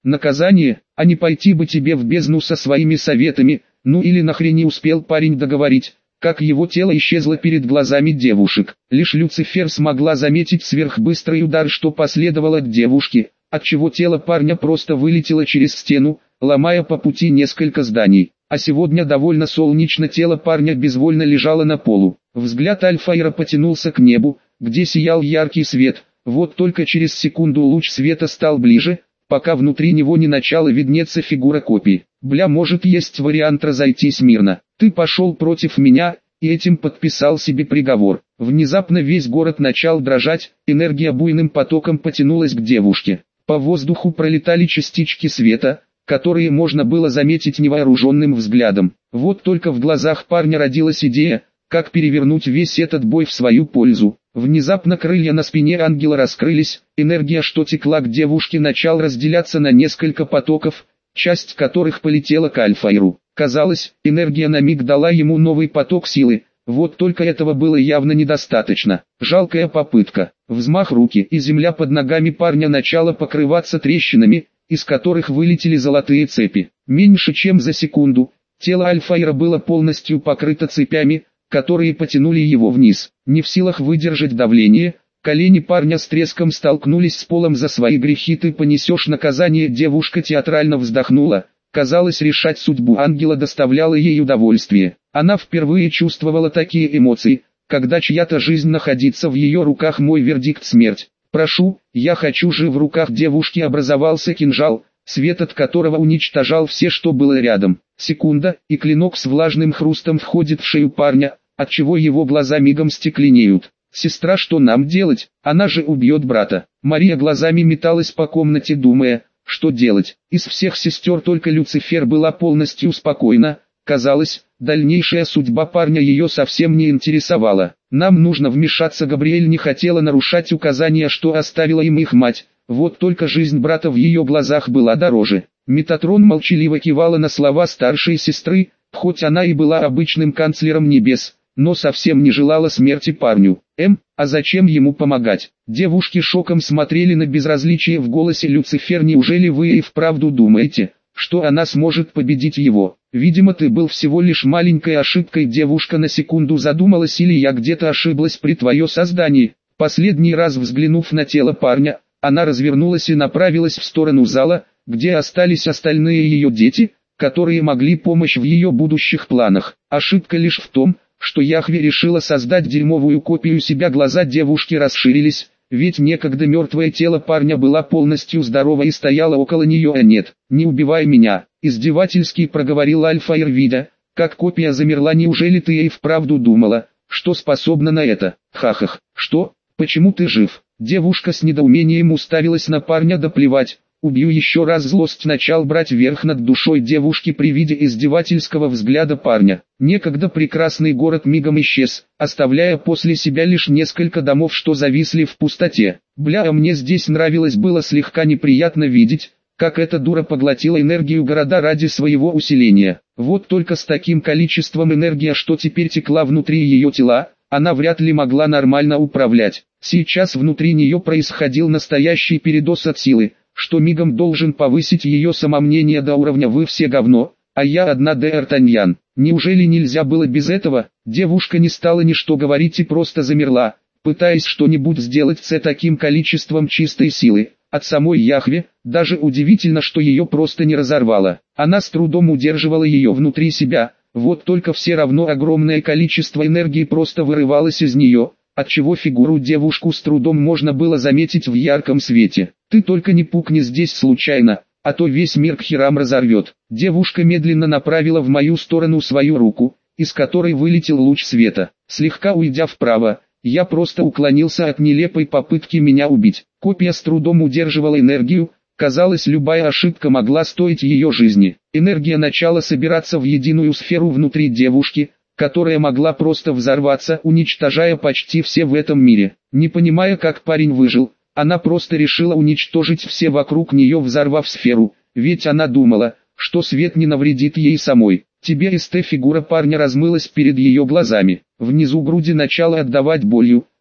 наказание, а не пойти бы тебе в бездну со своими советами, ну или нахрен не успел парень договорить, как его тело исчезло перед глазами девушек. Лишь Люцифер смогла заметить сверхбыстрый удар, что последовало от девушки, отчего тело парня просто вылетело через стену, ломая по пути несколько зданий. А сегодня довольно солнечно, тело парня безвольно лежало на полу. Взгляд Альфаира потянулся к небу, где сиял яркий свет. Вот только через секунду луч света стал ближе, пока внутри него не начала виднеться фигура копии. Бля, может есть вариант разойтись мирно. Ты пошел против меня, и этим подписал себе приговор. Внезапно весь город начал дрожать, энергия буйным потоком потянулась к девушке. По воздуху пролетали частички света, которые можно было заметить невооруженным взглядом. Вот только в глазах парня родилась идея, как перевернуть весь этот бой в свою пользу. Внезапно крылья на спине ангела раскрылись, энергия, что текла к девушке, начала разделяться на несколько потоков, часть которых полетела к Альфаиру. Казалось, энергия на миг дала ему новый поток силы, вот только этого было явно недостаточно. Жалкая попытка. Взмах руки, и земля под ногами парня начала покрываться трещинами, из которых вылетели золотые цепи. Меньше чем за секунду, тело Альфаира было полностью покрыто цепями, которые потянули его вниз. Не в силах выдержать давление, колени парня с треском столкнулись с полом. За свои грехи ты понесешь наказание. Девушка театрально вздохнула. Казалось, решать судьбу ангела доставляло ей удовольствие. Она впервые чувствовала такие эмоции, когда чья-то жизнь находится в ее руках. Мой вердикт — смерть. Прошу, я хочу же. В руках девушки образовался кинжал, свет от которого уничтожал все, что было рядом. Секунда, и клинок с влажным хрустом входит в шею парня, отчего его глаза мигом стекленеют. «Сестра, что нам делать? Она же убьет брата». Мария глазами металась по комнате, думая, что делать. Из всех сестер только Люцифер была полностью спокойна. Казалось, дальнейшая судьба парня ее совсем не интересовала. «Нам нужно вмешаться». Габриэль не хотела нарушать указания, что оставила им их мать. Вот только жизнь брата в ее глазах была дороже. Метатрон молчаливо кивала на слова старшей сестры, хоть она и была обычным канцлером небес, но совсем не желала смерти парню. А зачем ему помогать? Девушки шоком смотрели на безразличие в голосе Люцифер. Неужели вы и вправду думаете, что она сможет победить его? Видимо, ты был всего лишь маленькой ошибкой. Девушка на секунду задумалась. Или я где-то ошиблась при твоем создании? Последний раз взглянув на тело парня, она развернулась и направилась в сторону зала, где остались остальные ее дети, которые могли помочь в ее будущих планах. Ошибка лишь в том, что Яхве решила создать дерьмовую копию себя. Глаза девушки расширились, ведь некогда мертвое тело парня было полностью здорово и стояло около нее. «А нет, не убивай меня», — издевательски проговорил Альфаир, видя, как копия замерла. «Неужели ты и вправду думала, что способна на это? Хахах, что? Почему ты жив?» Девушка с недоумением уставилась на парня. «Да плевать, убью еще раз». Злость начал брать верх над душой девушки при виде издевательского взгляда парня. Некогда прекрасный город мигом исчез, оставляя после себя лишь несколько домов, что зависли в пустоте. «Бля, а мне здесь нравилось». Было слегка неприятно видеть, как эта дура поглотила энергию города ради своего усиления. Вот только с таким количеством энергии, что теперь текла внутри ее тела, она вряд ли могла нормально управлять. Сейчас внутри нее происходил настоящий передоз от силы, что мигом должен повысить ее самомнение до уровня «вы все говно, а я одна Д'Артаньян». Неужели нельзя было без этого? Девушка не стала ни что говорить и просто замерла, пытаясь что-нибудь сделать с таким количеством чистой силы. От самой Яхве, даже удивительно, что ее просто не разорвало. Она с трудом удерживала ее внутри себя, вот только все равно огромное количество энергии просто вырывалось из нее, отчего фигуру девушку с трудом можно было заметить в ярком свете. «Ты только не пукни здесь случайно, а то весь мир к херам разорвет». Девушка медленно направила в мою сторону свою руку, из которой вылетел луч света. Слегка уйдя вправо, я просто уклонился от нелепой попытки меня убить. Копия с трудом удерживала энергию, казалось, любая ошибка могла стоить ее жизни. Энергия начала собираться в единую сферу внутри девушки, которая могла просто взорваться, уничтожая почти все в этом мире. Не понимая, как парень выжил, она просто решила уничтожить все вокруг нее, взорвав сферу, ведь она думала, что свет не навредит ей самой. Фигура парня размылась перед ее глазами. Внизу груди начала отдавать болью,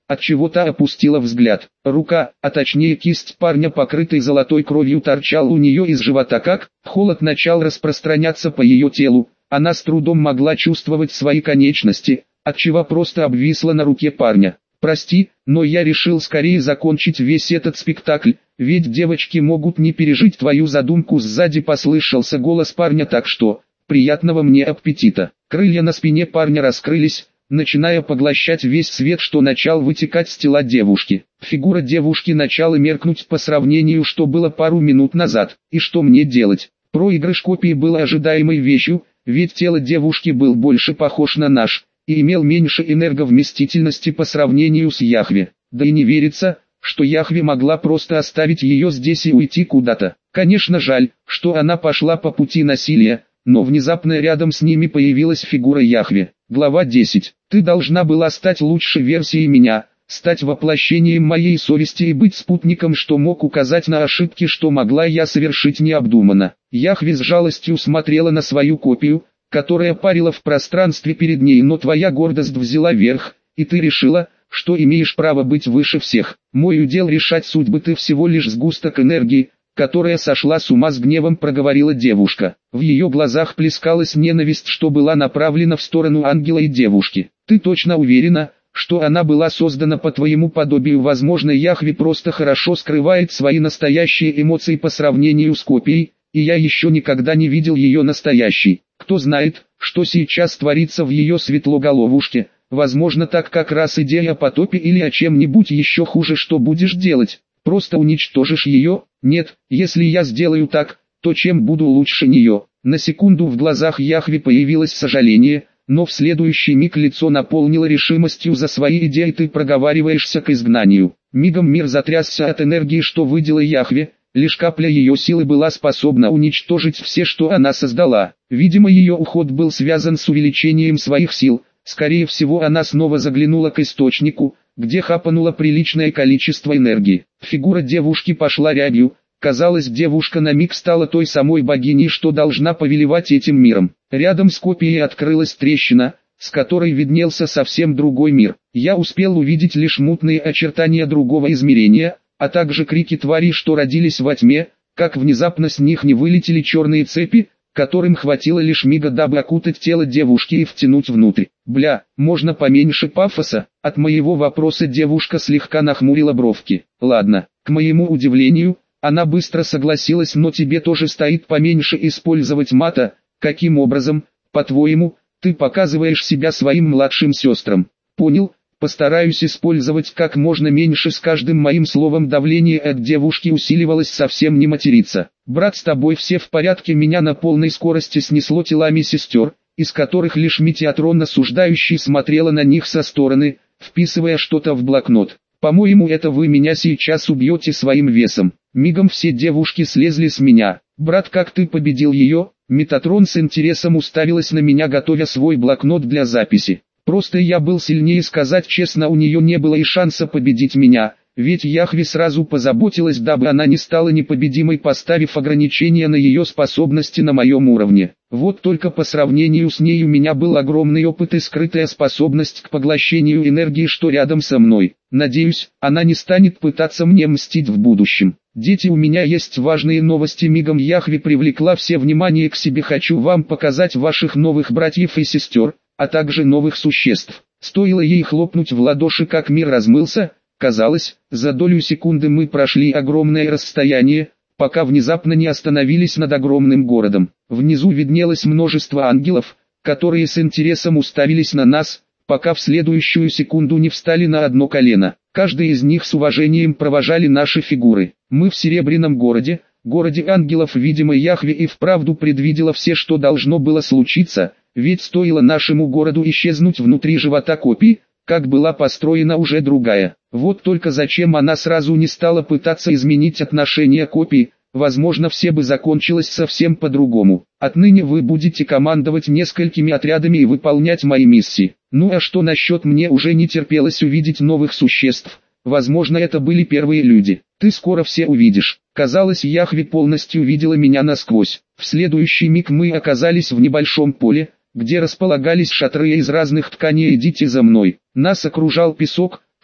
отчего та опустила взгляд. Рука, а точнее кисть парня, покрытой золотой кровью, торчал у нее из живота. Как холод начал распространяться по ее телу, она с трудом могла чувствовать свои конечности, отчего просто обвисла на руке парня. «Прости, но я решил скорее закончить весь этот спектакль, ведь девочки могут не пережить твою задумку». Сзади послышался голос парня: «Так что, приятного мне аппетита». Крылья на спине парня раскрылись, начиная поглощать весь свет, что начал вытекать с тела девушки. Фигура девушки начала меркнуть по сравнению, что было пару минут назад. И что мне делать? Проигрыш копии был ожидаемой вещью, ведь тело девушки был больше похож на наш, и имел меньше энерговместительности по сравнению с Яхве. Да и не верится, что Яхве могла просто оставить ее здесь и уйти куда-то. Конечно, жаль, что она пошла по пути насилия, но внезапно рядом с ними появилась фигура Яхве. Глава 10. Ты должна была стать лучшей версией меня, стать воплощением моей совести и быть спутником, что мог указать на ошибки, что могла я совершить необдуманно. Яхве с жалостью смотрела на свою копию, которая парила в пространстве перед ней, но твоя гордость взяла верх, и ты решила, что имеешь право быть выше всех. Мой удел решать судьбы, ты всего лишь сгусток энергии, которая сошла с ума. С гневом проговорила девушка. В ее глазах плескалась ненависть, что была направлена в сторону ангела и девушки. Ты точно уверена, что она была создана по твоему подобию? Возможно, Яхве просто хорошо скрывает свои настоящие эмоции по сравнению с копией, и я еще никогда не видел ее настоящей. Кто знает, что сейчас творится в ее светлоголовушке. Возможно, так как раз идея о потопе или о чем-нибудь еще хуже. Что будешь делать? Просто уничтожишь ее? Нет, если я сделаю так, то чем буду лучше нее? На секунду в глазах Яхве появилось сожаление, но в следующий миг лицо наполнило решимостью за свои идеи. Ты проговариваешься к изгнанию. Мигом мир затрясся от энергии, что выделила Яхве. Лишь капля ее силы была способна уничтожить все, что она создала. Видимо, ее уход был связан с увеличением своих сил. Скорее всего, она снова заглянула к источнику, где хапануло приличное количество энергии. Фигура девушки пошла рябью. Казалось, девушка на миг стала той самой богиней, что должна повелевать этим миром. Рядом с копией открылась трещина, с которой виднелся совсем другой мир. Я успел увидеть лишь мутные очертания другого измерения, а также крики тварей, что родились во тьме, как внезапно с них не вылетели черные цепи, которым хватило лишь мига, дабы окутать тело девушки и втянуть внутрь. Бля, можно поменьше пафоса? От моего вопроса девушка слегка нахмурила бровки. Ладно, к моему удивлению, она быстро согласилась, но тебе тоже стоит поменьше использовать мата. Каким образом, по-твоему, ты показываешь себя своим младшим сестрам? Понял. Постараюсь использовать как можно меньше. С каждым моим словом давление от девушки усиливалось. Совсем не материться. Брат, с тобой все в порядке? Меня на полной скорости снесло телами сестер, из которых лишь Метеотрон осуждающий смотрела на них со стороны, вписывая что-то в блокнот. По-моему, это вы меня сейчас убьете своим весом. Мигом все девушки слезли с меня. Брат, как ты победил ее? Метатрон с интересом уставилась на меня, готовя свой блокнот для записи. Просто я был сильнее, сказать честно, у нее не было и шанса победить меня, ведь Яхве сразу позаботилась, дабы она не стала непобедимой, поставив ограничения на ее способности на моем уровне. Вот только по сравнению с ней у меня был огромный опыт и скрытая способность к поглощению энергии, что рядом со мной. Надеюсь, она не станет пытаться мне мстить в будущем. Дети, у меня есть важные новости. Мигом Яхве привлекла все внимание к себе. Хочу вам показать ваших новых братьев и сестер, а также новых существ. Стоило ей хлопнуть в ладоши, как мир размылся. Казалось, за долю секунды мы прошли огромное расстояние, пока внезапно не остановились над огромным городом. Внизу виднелось множество ангелов, которые с интересом уставились на нас, пока в следующую секунду не встали на одно колено. Каждый из них с уважением провожали наши фигуры. Мы в Серебряном городе, городе ангелов. Видимо, Яхве и вправду предвидела все, что должно было случиться, ведь стоило нашему городу исчезнуть внутри живота копий, как была построена уже другая. Вот только зачем она сразу не стала пытаться изменить отношение копий? Возможно, все бы закончилось совсем по-другому. Отныне вы будете командовать несколькими отрядами и выполнять мои миссии. Ну а что насчет мне? Уже не терпелось увидеть новых существ. Возможно, это были первые люди. Ты скоро все увидишь. Казалось, Яхве полностью видела меня насквозь. В следующий миг мы оказались в небольшом поле, где располагались шатры из разных тканей. Идите за мной. Нас окружал песок,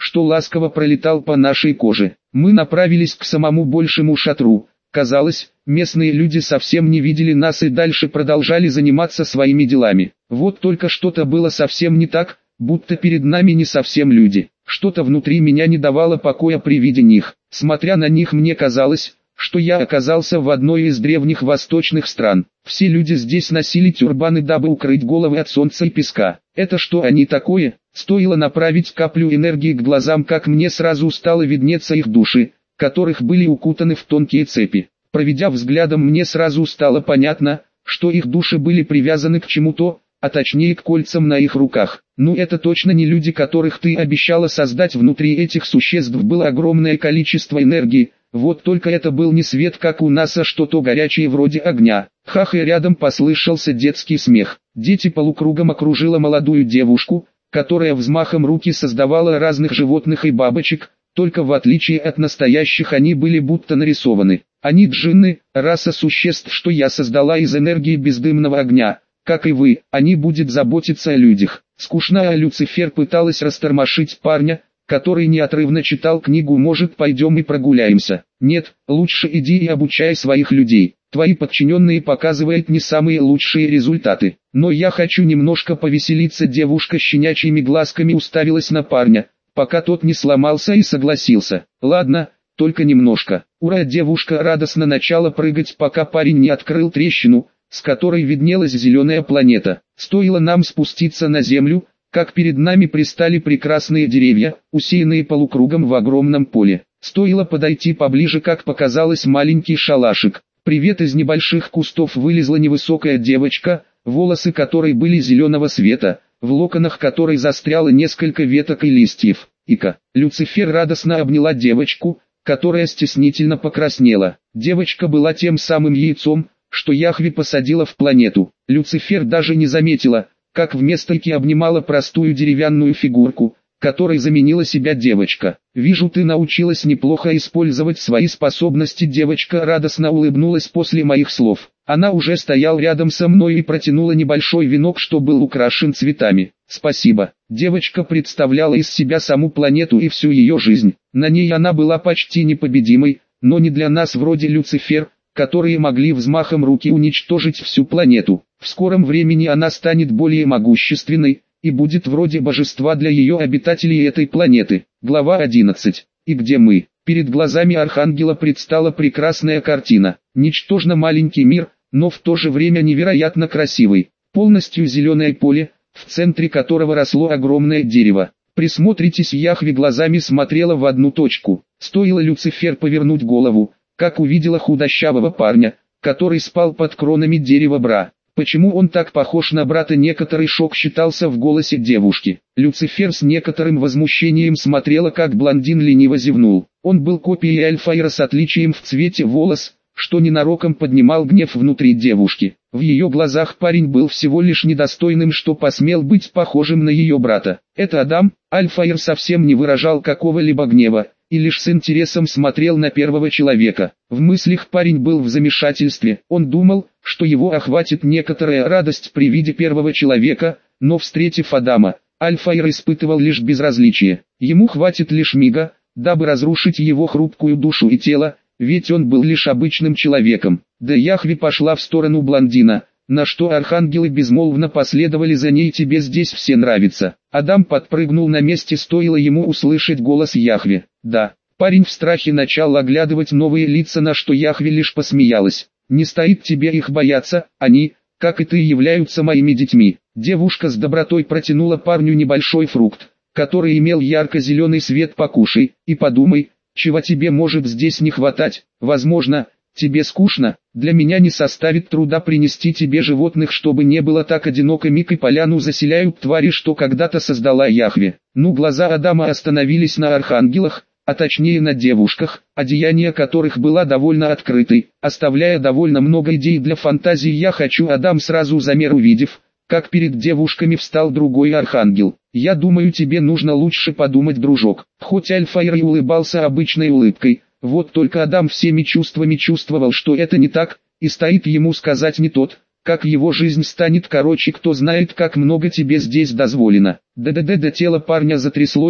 что ласково пролетал по нашей коже. Мы направились к самому большему шатру. Казалось, местные люди совсем не видели нас и дальше продолжали заниматься своими делами. Вот только что-то было совсем не так, будто перед нами не совсем люди. Что-то внутри меня не давало покоя при виде них. Смотря на них, мне казалось, что я оказался в одной из древних восточных стран. Все люди здесь носили тюрбаны, дабы укрыть головы от солнца и песка. Это что они такое? Стоило направить каплю энергии к глазам, как мне сразу стало виднеться их души, которых были укутаны в тонкие цепи. Проведя взглядом, мне сразу стало понятно, что их души были привязаны к чему-то, а точнее к кольцам на их руках. Ну это точно не люди, которых ты обещала создать. Внутри этих существ было огромное количество энергии. Вот только это был не свет, как у нас, а что-то горячее вроде огня. Хах, и рядом послышался детский смех. Дети полукругом окружила молодую девушку, которая взмахом руки создавала разных животных и бабочек, только в отличие от настоящих они были будто нарисованы. Они джинны, раса существ, что я создала из энергии бездымного огня. Как и вы, они будут заботиться о людях. Скучная Люцифер пыталась растормошить парня, который неотрывно читал книгу. Может, пойдем и прогуляемся? Нет, лучше иди и обучай своих людей. Твои подчиненные показывают не самые лучшие результаты. Но я хочу немножко повеселиться. Девушка с щенячьими глазками уставилась на парня, пока тот не сломался и согласился. Ладно, только немножко. Ура! Девушка радостно начала прыгать, пока парень не открыл трещину, с которой виднелась зеленая планета. Стоило нам спуститься на землю, как перед нами пристали прекрасные деревья, усеянные полукругом в огромном поле. Стоило подойти поближе, как показалось маленький шалашик. Привет! Из небольших кустов вылезла невысокая девочка, волосы которой были зеленого цвета, в локонах которой застряло несколько веток и листьев. Ика! Люцифер радостно обняла девочку, которая стеснительно покраснела. Девочка была тем самым яйцом, что Яхве посадила в планету. Люцифер даже не заметила, как вместо Ики обнимала простую деревянную фигурку, которой заменила себя девочка. «Вижу, ты научилась неплохо использовать свои способности». Девочка радостно улыбнулась после моих слов. Она уже стояла рядом со мной и протянула небольшой венок, что был украшен цветами. «Спасибо». Девочка представляла из себя саму планету и всю ее жизнь. На ней она была почти непобедимой, но не для нас вроде Люцифер, которые могли взмахом руки уничтожить всю планету. В скором времени она станет более могущественной, и будет вроде божества для ее обитателей этой планеты. Глава 11. И где мы? Перед глазами Архангела предстала прекрасная картина. Ничтожно маленький мир, но в то же время невероятно красивый. Полностью зеленое поле, в центре которого росло огромное дерево. Присмотритесь, Яхве глазами смотрела в одну точку. Стоило Люцифер повернуть голову, как увидела худощавого парня, который спал под кронами дерева бра. Почему он так похож на брата? Некоторый шок читался в голосе девушки. Люцифер с некоторым возмущением смотрела, как блондин лениво зевнул. Он был копией Альфаира с отличием в цвете волос, что ненароком поднимал гнев внутри девушки. В ее глазах парень был всего лишь недостойным, что посмел быть похожим на ее брата. Это Адам. Альфаир совсем не выражал какого-либо гнева, и лишь с интересом смотрел на первого человека. В мыслях парень был в замешательстве. Он думал, что его охватит некоторая радость при виде первого человека, но встретив Адама, Альфаир испытывал лишь безразличие. Ему хватит лишь мига, дабы разрушить его хрупкую душу и тело, ведь он был лишь обычным человеком. Да Яхве пошла в сторону блондина, на что архангелы безмолвно последовали за ней. «Тебе здесь все нравится». Адам подпрыгнул на месте, стоило ему услышать голос Яхве. «Да». Парень в страхе начал оглядывать новые лица, на что Яхве лишь посмеялась. «Не стоит тебе их бояться, они, как и ты, являются моими детьми». Девушка с добротой протянула парню небольшой фрукт, который имел ярко-зеленый свет. «Покушай, и подумай, чего тебе может здесь не хватать. Возможно, тебе скучно, для меня не составит труда принести тебе животных, чтобы не было так одиноко». Миг и поляну заселяют твари, что когда-то создала Яхве. Глаза Адама остановились на архангелах, а точнее на девушках, одеяние которых было довольно открытой, оставляя довольно много идей для фантазии. «Я хочу». Адам сразу замер, увидев, как перед девушками встал другой архангел. «Я думаю, тебе нужно лучше подумать, дружок». Хоть Альфаир и улыбался обычной улыбкой, вот только Адам всеми чувствами чувствовал, что это не так, и стоит ему сказать не тот, как его жизнь станет короче. «Кто знает, как много тебе здесь дозволено». Да тело парня затряслось,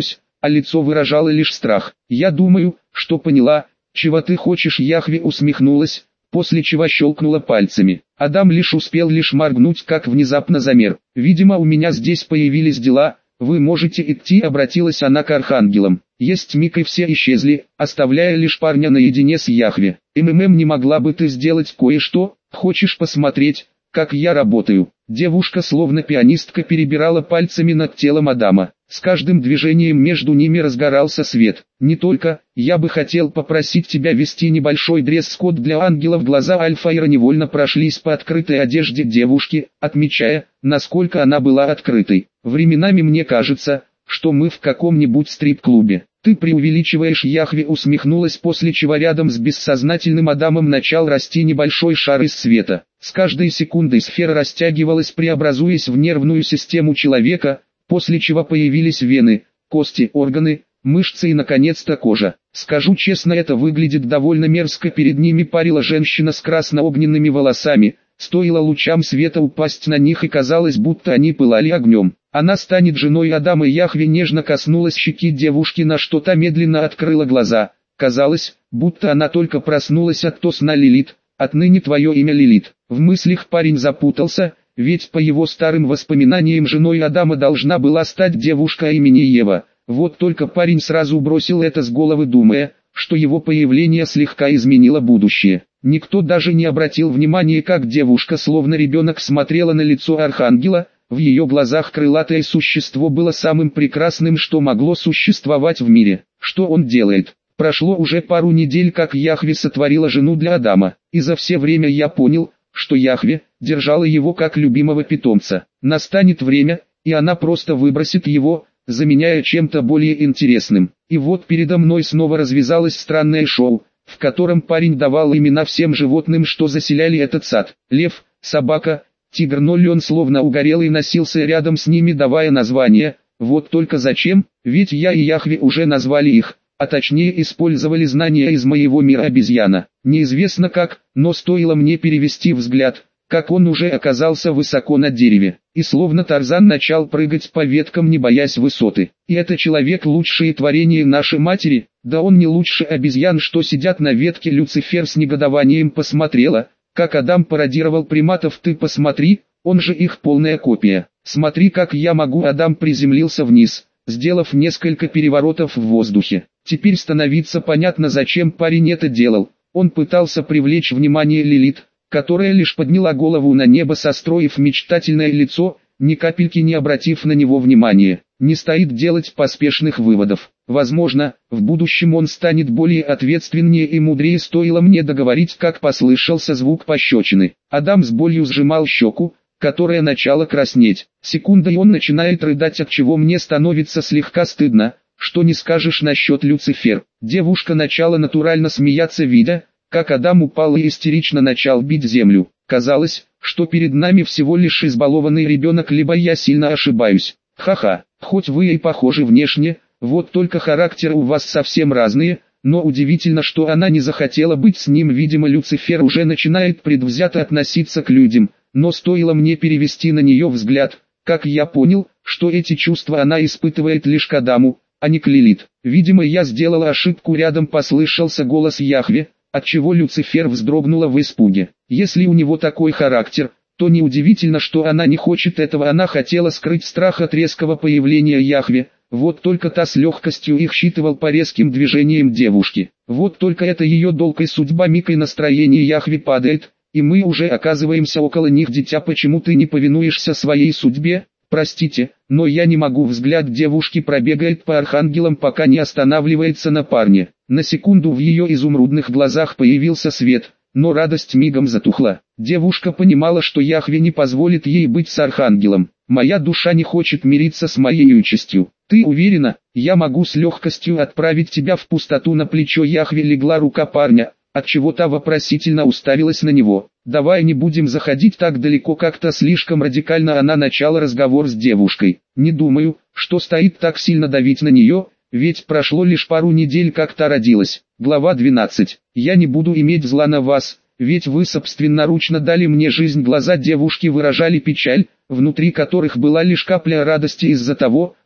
а лицо выражало лишь страх. «Я думаю, что поняла, чего ты хочешь». Яхве усмехнулась, после чего щелкнула пальцами. Адам лишь успел моргнуть, как внезапно замер. «Видимо, у меня здесь появились дела, вы можете идти», обратилась она к архангелам. Есть миг и все исчезли, оставляя лишь парня наедине с Яхве. Не могла бы ты сделать кое-что? Хочешь посмотреть, как я работаю?» Девушка словно пианистка перебирала пальцами над телом Адама. С каждым движением между ними разгорался свет. «Не только, я бы хотел попросить тебя вести небольшой дресс-код для ангелов». Глаза Альфаира невольно прошлись по открытой одежде девушки, отмечая, насколько она была открытой. «Временами мне кажется, что мы в каком-нибудь стрип-клубе». «Ты преувеличиваешь». Яхве усмехнулась, после чего рядом с бессознательным Адамом начал расти небольшой шар из света. С каждой секундой сфера растягивалась, преобразуясь в нервную систему человека, после чего появились вены, кости, органы, мышцы и наконец-то кожа. «Скажу честно, это выглядит довольно мерзко». Перед ними парила женщина с красно-огненными волосами. Стоило лучам света упасть на них, и казалось, будто они пылали огнем. «Она станет женой Адама». Яхве нежно коснулась щеки девушки, на что та медленно открыла глаза. Казалось, будто она только проснулась от сна. «Лилит, отныне твое имя Лилит». В мыслях парень запутался, ведь по его старым воспоминаниям женой Адама должна была стать девушка имени Ева. Вот только парень сразу бросил это с головы, думая, что его появление слегка изменило будущее. Никто даже не обратил внимания, как девушка словно ребенок смотрела на лицо архангела. В ее глазах крылатое существо было самым прекрасным, что могло существовать в мире. Что он делает? Прошло уже пару недель, как Яхве сотворила жену для Адама, и за все время я понял, что Яхве держала его как любимого питомца. Настанет время, и она просто выбросит его, заменяя чем-то более интересным. И вот передо мной снова развязалось странное шоу, в котором парень давал имена всем животным, что заселяли этот сад. Лев, собака, тигр, но лен словно угорелый носился рядом с ними, давая названия. Вот только зачем? Ведь я и Яхве уже назвали их, а точнее использовали знания из моего мира обезьяна. Неизвестно как, но стоило мне перевести взгляд, как он уже оказался высоко на дереве, и словно Тарзан начал прыгать по веткам, не боясь высоты. И это человек — лучшее творение нашей матери? Да он не лучше обезьян, что сидят на ветке. Люцифер с негодованием посмотрела, как Адам пародировал приматов. «Ты посмотри, он же их полная копия. Смотри, как я могу». Адам приземлился вниз, сделав несколько переворотов в воздухе. Теперь становится понятно, зачем парень это делал. Он пытался привлечь внимание Лилит, которая лишь подняла голову на небо, состроив мечтательное лицо, ни капельки не обратив на него внимания. Не стоит делать поспешных выводов. Возможно, в будущем он станет более ответственнее и мудрее. Стоило мне договорить, как послышался звук пощечины. Адам с болью сжимал щеку, которая начала краснеть. Секунда, и он начинает рыдать, от чего мне становится слегка стыдно. Что не скажешь насчет Люцифер? Девушка начала натурально смеяться, видя, как Адам упал и истерично начал бить землю. Казалось, что перед нами всего лишь избалованный ребенок, либо я сильно ошибаюсь. Ха-ха, хоть вы и похожи внешне, вот только характеры у вас совсем разные, но удивительно, что она не захотела быть с ним. Видимо, Люцифер уже начинает предвзято относиться к людям, но стоило мне перевести на нее взгляд, как я понял, что эти чувства она испытывает лишь к Адаму, а не к Лилит. Видимо, я сделала ошибку. Рядом послышался голос Яхве, отчего Люцифер вздрогнула в испуге. Если у него такой характер, то неудивительно, что она не хочет этого. Она хотела скрыть страх от резкого появления Яхве, вот только та с легкостью их считывал по резким движениям девушки. Вот только это ее долг и судьба. Миг, и настроение Яхве падает, и мы уже оказываемся около них. «Дитя, почему ты не повинуешься своей судьбе? Простите, но я не могу». Взгляд девушки пробегает по архангелам, пока не останавливается на парне. На секунду в ее изумрудных глазах появился свет, но радость мигом затухла. Девушка понимала, что Яхве не позволит ей быть с архангелом. «Моя душа не хочет мириться с моей участью. Ты уверена, я могу с легкостью отправить тебя в пустоту?» На плечо Яхве легла рука парня, отчего та вопросительно уставилась на него. «Давай не будем заходить так далеко, как-то слишком радикально». Она начала разговор с девушкой. Не думаю, что стоит так сильно давить на нее, ведь прошло лишь пару недель, как та родилась. Глава 12. «Я не буду иметь зла на вас, ведь вы собственноручно дали мне жизнь». Глаза девушки выражали печаль, внутри которых была лишь капля радости из-за того,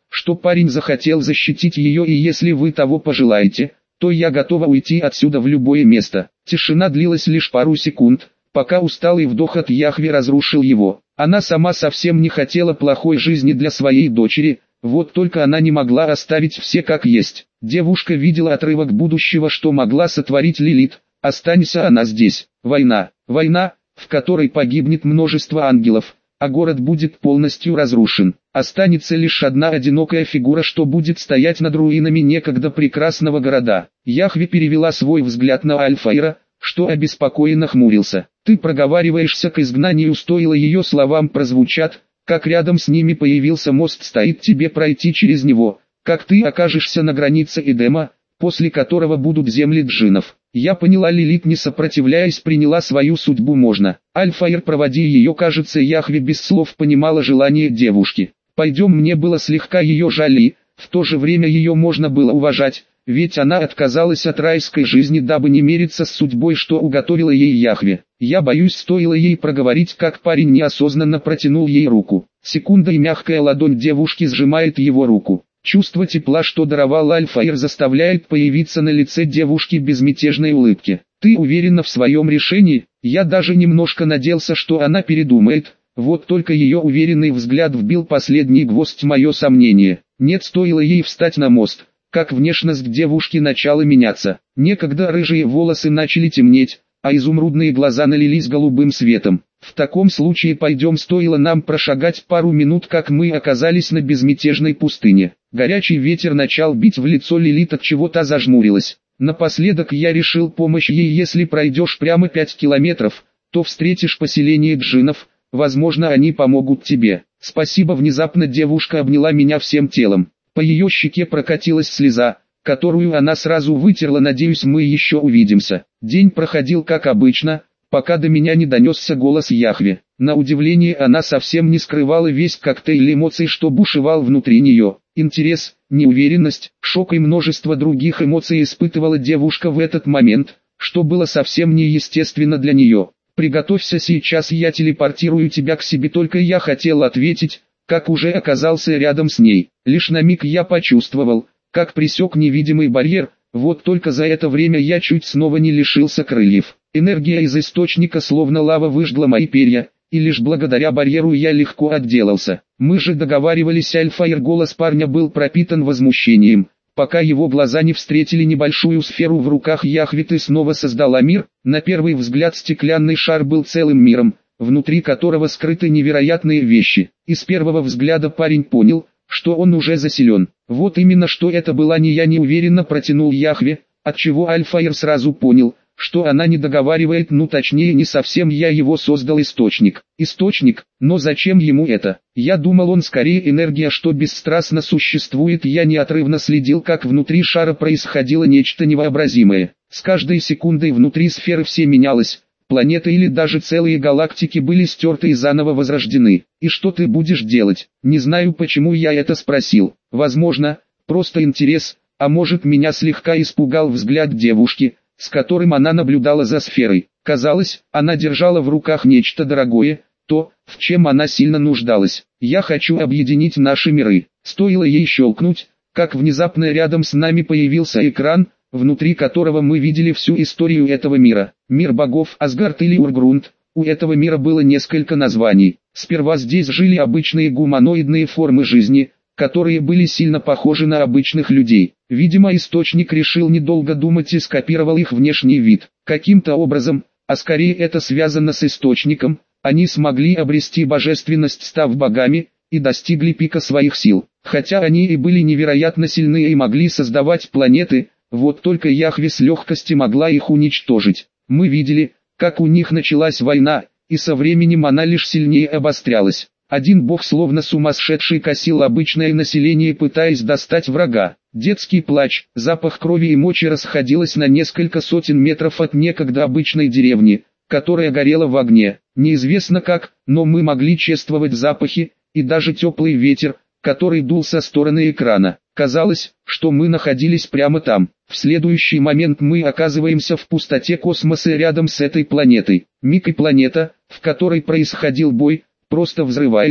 что парень захотел защитить ее, и если вы того пожелаете, то я готова уйти отсюда в любое место. Тишина длилась лишь пару секунд, пока усталый вдох от Яхве разрушил его. Она сама совсем не хотела плохой жизни для своей дочери, вот только она не могла оставить все как есть. Девушка видела отрывок будущего, что могла сотворить Лилит, останься она здесь. Война, в которой погибнет множество ангелов, а город будет полностью разрушен. Останется лишь одна одинокая фигура, что будет стоять над руинами некогда прекрасного города. Яхве перевела свой взгляд на Аль-Фаира, что обеспокоенно хмурился. «Ты проговариваешься к изгнанию», стоило ее словам прозвучат, как рядом с ними появился мост, стоит тебе пройти через него, как ты окажешься на границе Эдема, после которого будут земли джиннов. Я поняла, Лилит, не сопротивляясь, приняла свою судьбу. Можно. Аль-Фаир, проводи ее. Кажется, Яхве без слов понимала желание девушки. Пойдем, мне было слегка ее жаль, и в то же время ее можно было уважать, ведь она отказалась от райской жизни, дабы не мириться с судьбой, что уготовила ей Яхве. Я боюсь, стоило ей проговорить, как парень неосознанно протянул ей руку. Секунда, и мягкая ладонь девушки сжимает его руку. Чувство тепла, что даровал Аль-Фаир, заставляет появиться на лице девушки безмятежной улыбки. Ты уверена в своем решении? Я даже немножко надеялся, что она передумает. Вот только ее уверенный взгляд вбил последний гвоздь в мое сомнение. Нет, стоило ей встать на мост, как внешность девушки начала меняться. Некогда рыжие волосы начали темнеть, а изумрудные глаза налились голубым светом. В таком случае пойдем, стоило нам прошагать пару минут, как мы оказались на безмятежной пустыне. Горячий ветер начал бить в лицо Лилит, от чего та зажмурилась. Напоследок я решил помочь ей. Если пройдешь прямо 5 километров, то встретишь поселение джиннов, возможно, они помогут тебе. Спасибо. Внезапно девушка обняла меня всем телом. По ее щеке прокатилась слеза, которую она сразу вытерла. Надеюсь, мы еще увидимся. День проходил как обычно, пока до меня не донесся голос Яхве. На удивление, она совсем не скрывала весь коктейль эмоций, что бушевал внутри нее. Интерес, неуверенность, шок и множество других эмоций испытывала девушка в этот момент, что было совсем неестественно для нее. «Приготовься, сейчас я телепортирую тебя к себе», только я хотел ответить, как уже оказался рядом с ней. Лишь на миг я почувствовал, как пресек невидимый барьер, вот только за это время я чуть снова не лишился крыльев. Энергия из источника словно лава выжгла мои перья, и лишь благодаря барьеру я легко отделался. Мы же договаривались. Аль-Фаир, голос парня был пропитан возмущением, пока его глаза не встретили небольшую сферу в руках Яхве. Ты снова создала мир. На первый взгляд стеклянный шар был целым миром, внутри которого скрыты невероятные вещи. И с первого взгляда парень понял, что он уже заселен. Вот именно, что это была не я, неуверенно протянул Яхве, отчего Аль-Фаир сразу понял, что она не договаривает, точнее не совсем. Я его создал. Источник, но зачем ему это? Я думал, он скорее энергия, что бесстрастно существует. Я неотрывно следил, как внутри шара происходило нечто невообразимое. С каждой секундой внутри сферы все менялось. Планеты или даже целые галактики были стерты и заново возрождены. И что ты будешь делать? Не знаю, почему я это спросил. Возможно, просто интерес, а может, меня слегка испугал взгляд девушки, с которым она наблюдала за сферой. Казалось, она держала в руках нечто дорогое, то, в чем она сильно нуждалась. Я хочу объединить наши миры. Стоило ей щелкнуть, как внезапно рядом с нами появился экран, внутри которого мы видели всю историю этого мира. Мир богов, Асгард или Ургрунд. У этого мира было несколько названий. Сперва здесь жили обычные гуманоидные формы жизни, которые были сильно похожи на обычных людей. Видимо, источник решил недолго думать и скопировал их внешний вид. Каким-то образом, а скорее это связано с источником, они смогли обрести божественность, став богами, и достигли пика своих сил. Хотя они и были невероятно сильны и могли создавать планеты, вот только Яхве с легкостью могла их уничтожить. Мы видели, как у них началась война, и со временем она лишь сильнее обострялась. Один бог словно сумасшедший косил обычное население, пытаясь достать врага. Детский плач, запах крови и мочи расходилось на несколько сотен метров от некогда обычной деревни, которая горела в огне. Неизвестно как, но мы могли чувствовать запахи, и даже теплый ветер, который дул со стороны экрана. Казалось, что мы находились прямо там. В следующий момент мы оказываемся в пустоте космоса рядом с этой планетой. Миг, и планета, в которой происходил бой, просто взрывается,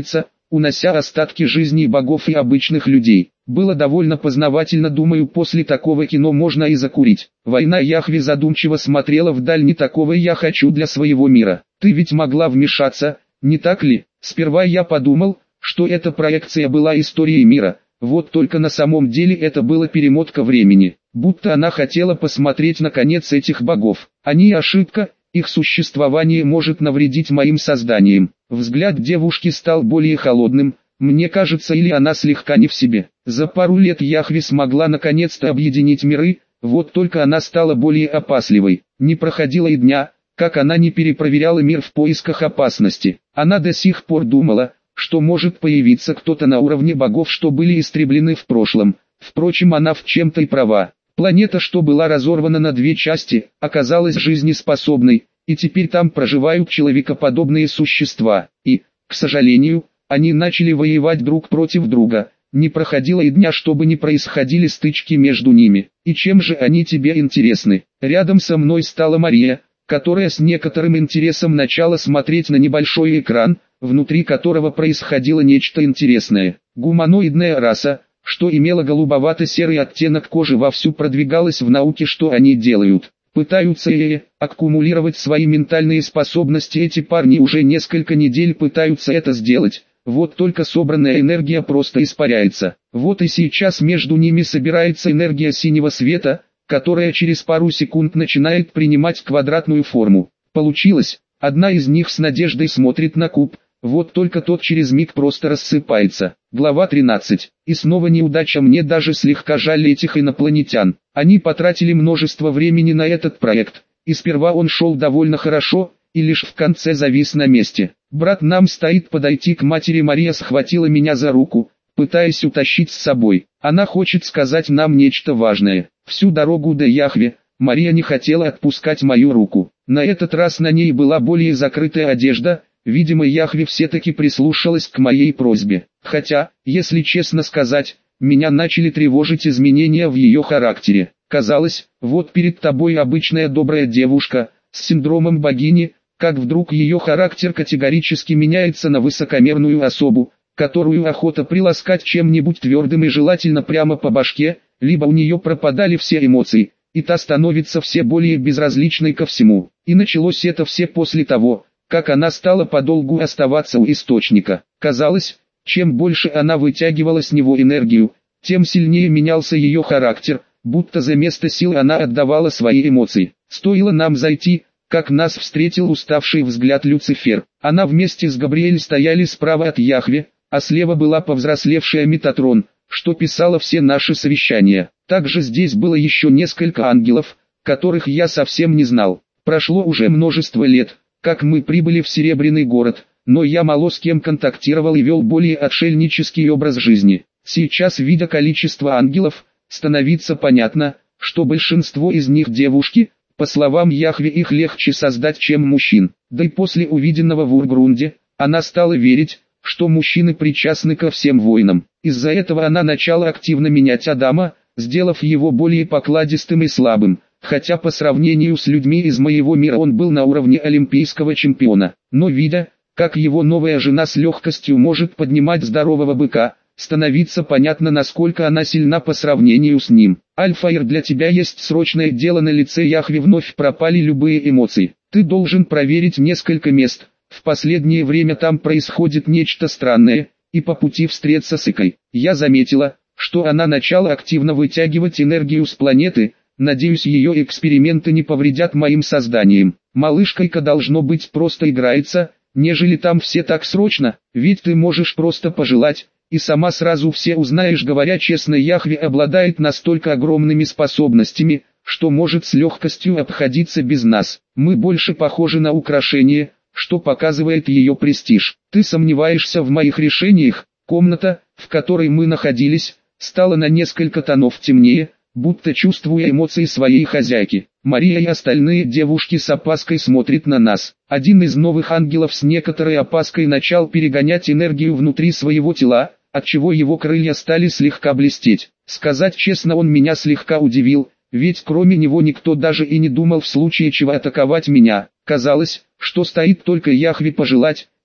унося остатки жизни богов и обычных людей. Было довольно познавательно, думаю, после такого кино можно и закурить. Война Яхве задумчиво смотрела вдаль. Не такого я хочу для своего мира. Ты ведь могла вмешаться, не так ли? Сперва я подумал, что эта проекция была историей мира. Вот только на самом деле это была перемотка времени. Будто она хотела посмотреть на конец этих богов. Они ошибка, их существование может навредить моим созданиям. Взгляд девушки стал более холодным. Мне кажется, или она слегка не в себе. За пару лет Яхве смогла наконец-то объединить миры, вот только она стала более опасливой. Не проходило и дня, как она не перепроверяла мир в поисках опасности. Она до сих пор думала, что может появиться кто-то на уровне богов, что были истреблены в прошлом. Впрочем, она в чем-то и права. Планета, что была разорвана на две части, оказалась жизнеспособной, и теперь там проживают человекоподобные существа. И, к сожалению, они начали воевать друг против друга. Не проходило и дня, чтобы не происходили стычки между ними. И чем же они тебе интересны? Рядом со мной стала Мария, которая с некоторым интересом начала смотреть на небольшой экран, внутри которого происходило нечто интересное. Гуманоидная раса, что имела голубовато-серый оттенок кожи, вовсю продвигалась в науке. Что они делают? Пытаются аккумулировать свои ментальные способности. Эти парни уже несколько недель пытаются это сделать. Вот только собранная энергия просто испаряется. Вот и сейчас между ними собирается энергия синего света, которая через пару секунд начинает принимать квадратную форму. Получилось. Одна из них с надеждой смотрит на куб, вот только тот через миг просто рассыпается. Глава 13. И снова неудача. Мне даже слегка жаль этих инопланетян. Они потратили множество времени на этот проект, и сперва он шел довольно хорошо, и лишь в конце завис на месте. Брат, нам стоит подойти к матери. Мария схватила меня за руку, пытаясь утащить с собой. Она хочет сказать нам нечто важное. Всю дорогу до Яхве Мария не хотела отпускать мою руку. На этот раз на ней была более закрытая одежда. Видимо, Яхве все-таки прислушалась к моей просьбе. Хотя, если честно сказать, меня начали тревожить изменения в ее характере. Казалось, вот перед тобой обычная добрая девушка, с синдромом богини, как вдруг ее характер категорически меняется на высокомерную особу, которую охота приласкать чем-нибудь твердым и желательно прямо по башке, либо у нее пропадали все эмоции, и та становится все более безразличной ко всему. И началось это все после того, как она стала подолгу оставаться у источника. Казалось, чем больше она вытягивала с него энергию, тем сильнее менялся ее характер, будто за место сил она отдавала свои эмоции. Стоило нам зайти, как нас встретил уставший взгляд Люцифер. Она вместе с Габриэль стояли справа от Яхве, а слева была повзрослевшая Метатрон, что писала все наши совещания. Также здесь было еще несколько ангелов, которых я совсем не знал. Прошло уже множество лет, как мы прибыли в Серебряный город, но я мало с кем контактировал и вел более отшельнический образ жизни. Сейчас, видя количество ангелов, становится понятно, что большинство из них девушки. По словам Яхве, их легче создать, чем мужчин. Да и после увиденного в Ургрунде, она стала верить, что мужчины причастны ко всем войнам. Из-за этого она начала активно менять Адама, сделав его более покладистым и слабым, хотя по сравнению с людьми из моего мира он был на уровне олимпийского чемпиона. Но видя, как его новая жена с легкостью может поднимать здорового быка, становится понятно, насколько она сильна по сравнению с ним. Альфаир, для тебя есть срочное дело. На лице Яхве вновь пропали любые эмоции. Ты должен проверить несколько мест. В последнее время там происходит нечто странное, и по пути встретиться с Икой. Я заметила, что она начала активно вытягивать энергию с планеты. Надеюсь, ее эксперименты не повредят моим созданиям. Малышка Ика должно быть просто играется, нежели там все так срочно, ведь ты можешь просто пожелать, и сама сразу все узнаешь. Говоря честно, Яхве обладает настолько огромными способностями, что может с легкостью обходиться без нас. Мы больше похожи на украшение, что показывает ее престиж. Ты сомневаешься в моих решениях? Комната, в которой мы находились, стала на несколько тонов темнее, будто чувствуя эмоции своей хозяйки. Мария и остальные девушки с опаской смотрят на нас. Один из новых ангелов с некоторой опаской начал перегонять энергию внутри своего тела, отчего его крылья стали слегка блестеть. Сказать честно, он меня слегка удивил, ведь кроме него никто даже и не думал в случае чего атаковать меня. Казалось, что стоит только Яхве пожелать,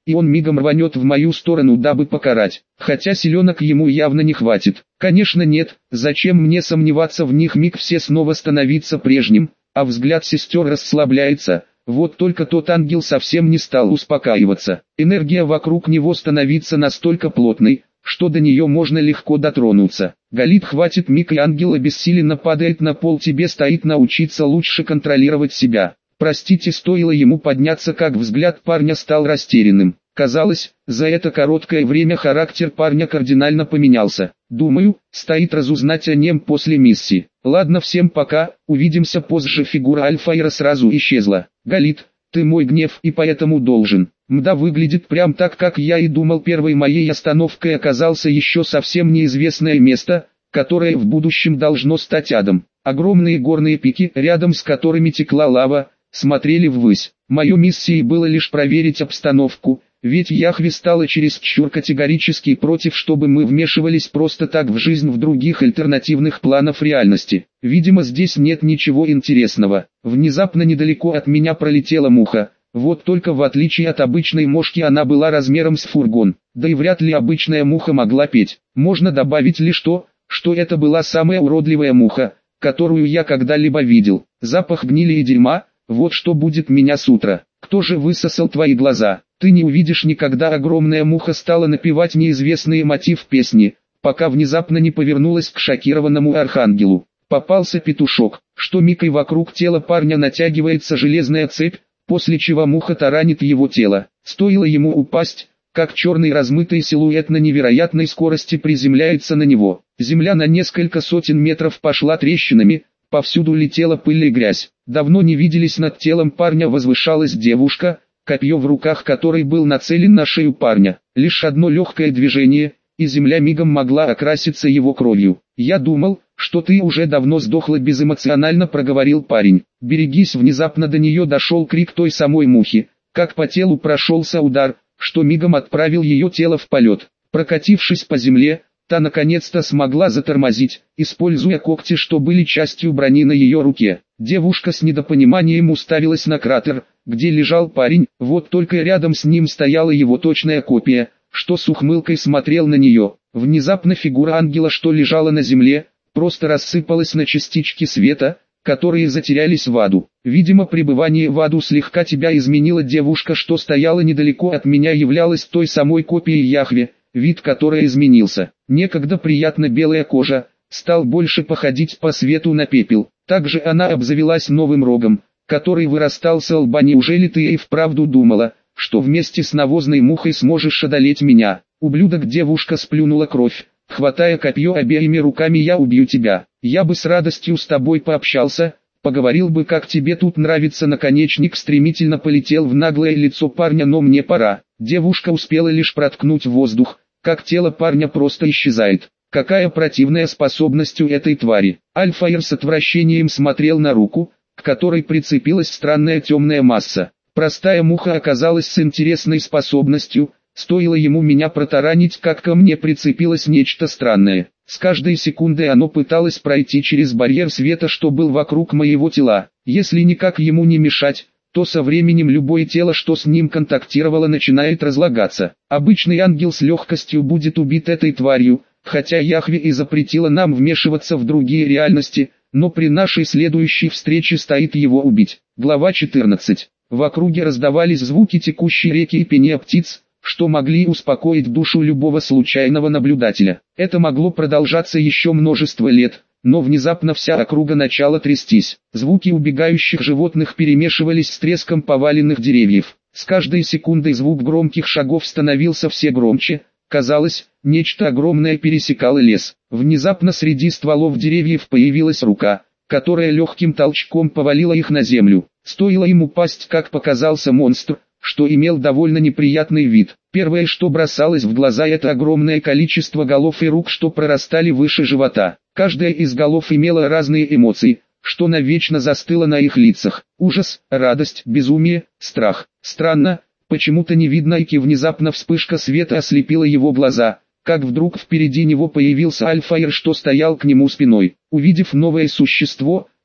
и он мигом рванет в мою сторону, дабы покарать, хотя силенок ему явно не хватит. Конечно нет, зачем мне сомневаться в них, миг все снова становится прежним, а взгляд сестер расслабляется. Вот только тот ангел совсем не стал успокаиваться. Энергия вокруг него становится настолько плотной, что до нее можно легко дотронуться. Галит, хватит, миг, и ангел обессиленно падает на пол. Тебе стоит научиться лучше контролировать себя. Простите, стоило ему подняться, как взгляд парня стал растерянным. Казалось, за это короткое время характер парня кардинально поменялся. Думаю, стоит разузнать о нем после миссии. Ладно, всем пока, увидимся позже. Фигура Альфаира сразу исчезла. Галит, ты мой гнев и поэтому должен. Мда, выглядит прям так, как я и думал. Первой моей остановкой оказался еще совсем неизвестное место, которое в будущем должно стать адом. Огромные горные пики, рядом с которыми текла лава, смотрели ввысь. Моей миссией было лишь проверить обстановку, ведь Яхве стала чересчур категорически против, чтобы мы вмешивались просто так в жизнь в других альтернативных планов реальности. Видимо, здесь нет ничего интересного. Внезапно недалеко от меня пролетела муха. Вот только в отличие от обычной мошки она была размером с фургон. Да и вряд ли обычная муха могла петь. Можно добавить лишь то, что это была самая уродливая муха, которую я когда-либо видел. Запах гнили и дерьма. Вот что будет меня с утра. Кто же высосал твои глаза? Ты не увидишь никогда. Огромная муха стала напевать неизвестный мотив песни, пока внезапно не повернулась к шокированному архангелу. Попался петушок, что миг, и вокруг тела парня натягивается железная цепь, после чего муха таранит его тело. Стоило ему упасть, как черный размытый силуэт на невероятной скорости приземляется на него. Земля на несколько сотен метров пошла трещинами, повсюду летела пыль и грязь. Давно не виделись. Над телом парня возвышалась девушка, копье в руках которой был нацелен на шею парня. Лишь одно легкое движение, и земля мигом могла окраситься его кровью. «Я думал, что ты уже давно сдохла», — безэмоционально проговорил парень. «Берегись!» Внезапно до нее дошел крик той самой мухи, как по телу прошелся удар, что мигом отправил ее тело в полет. Прокатившись по земле, та наконец-то смогла затормозить, используя когти, что были частью брони на ее руке. Девушка с недопониманием уставилась на кратер, где лежал парень, вот только рядом с ним стояла его точная копия, что с ухмылкой смотрел на нее. Внезапно фигура ангела, что лежала на земле, просто рассыпалась на частички света, которые затерялись в аду. Видимо, пребывание в аду слегка тебя изменило. Девушка, что стояла недалеко от меня, являлась той самой копией Яхве, вид которой изменился. Некогда приятно белая кожа, стал больше походить по свету на пепел. Также она обзавелась новым рогом, который вырастал с лба. Неужели ты и вправду думала, что вместе с навозной мухой сможешь одолеть меня? Ублюдок! Девушка сплюнула кровь, хватая копье обеими руками. Я убью тебя. Я бы с радостью с тобой пообщался, поговорил бы, как тебе тут нравится. Наконечник стремительно полетел в наглое лицо парня, но мне пора. Девушка успела лишь проткнуть воздух, как тело парня просто исчезает. Какая противная способность у этой твари. Альфаир с отвращением смотрел на руку, к которой прицепилась странная темная масса. Простая муха оказалась с интересной способностью. Стоило ему меня протаранить, как ко мне прицепилось нечто странное. С каждой секундой оно пыталось пройти через барьер света, что был вокруг моего тела. Если никак ему не мешать, то со временем любое тело, что с ним контактировало, начинает разлагаться. Обычный ангел с легкостью будет убит этой тварью, хотя Яхве и запретила нам вмешиваться в другие реальности, но при нашей следующей встрече стоит его убить. Глава 14. В округе раздавались звуки текущей реки и пения птиц, что могли успокоить душу любого случайного наблюдателя. Это могло продолжаться еще множество лет, но внезапно вся округа начала трястись. Звуки убегающих животных перемешивались с треском поваленных деревьев. С каждой секундой звук громких шагов становился все громче. Казалось, нечто огромное пересекало лес. Внезапно среди стволов деревьев появилась рука, которая легким толчком повалила их на землю. Стоило им упасть, как показался монстр, что имел довольно неприятный вид. Первое, что бросалось в глаза, это огромное количество голов и рук, что прорастали выше живота. Каждая из голов имела разные эмоции, что навечно застыло на их лицах. Ужас, радость, безумие, страх. Странно, почему-то не видно Ики. Внезапно вспышка света ослепила его глаза, как вдруг впереди него появился Альфаир, что стоял к нему спиной. Увидев новое существо,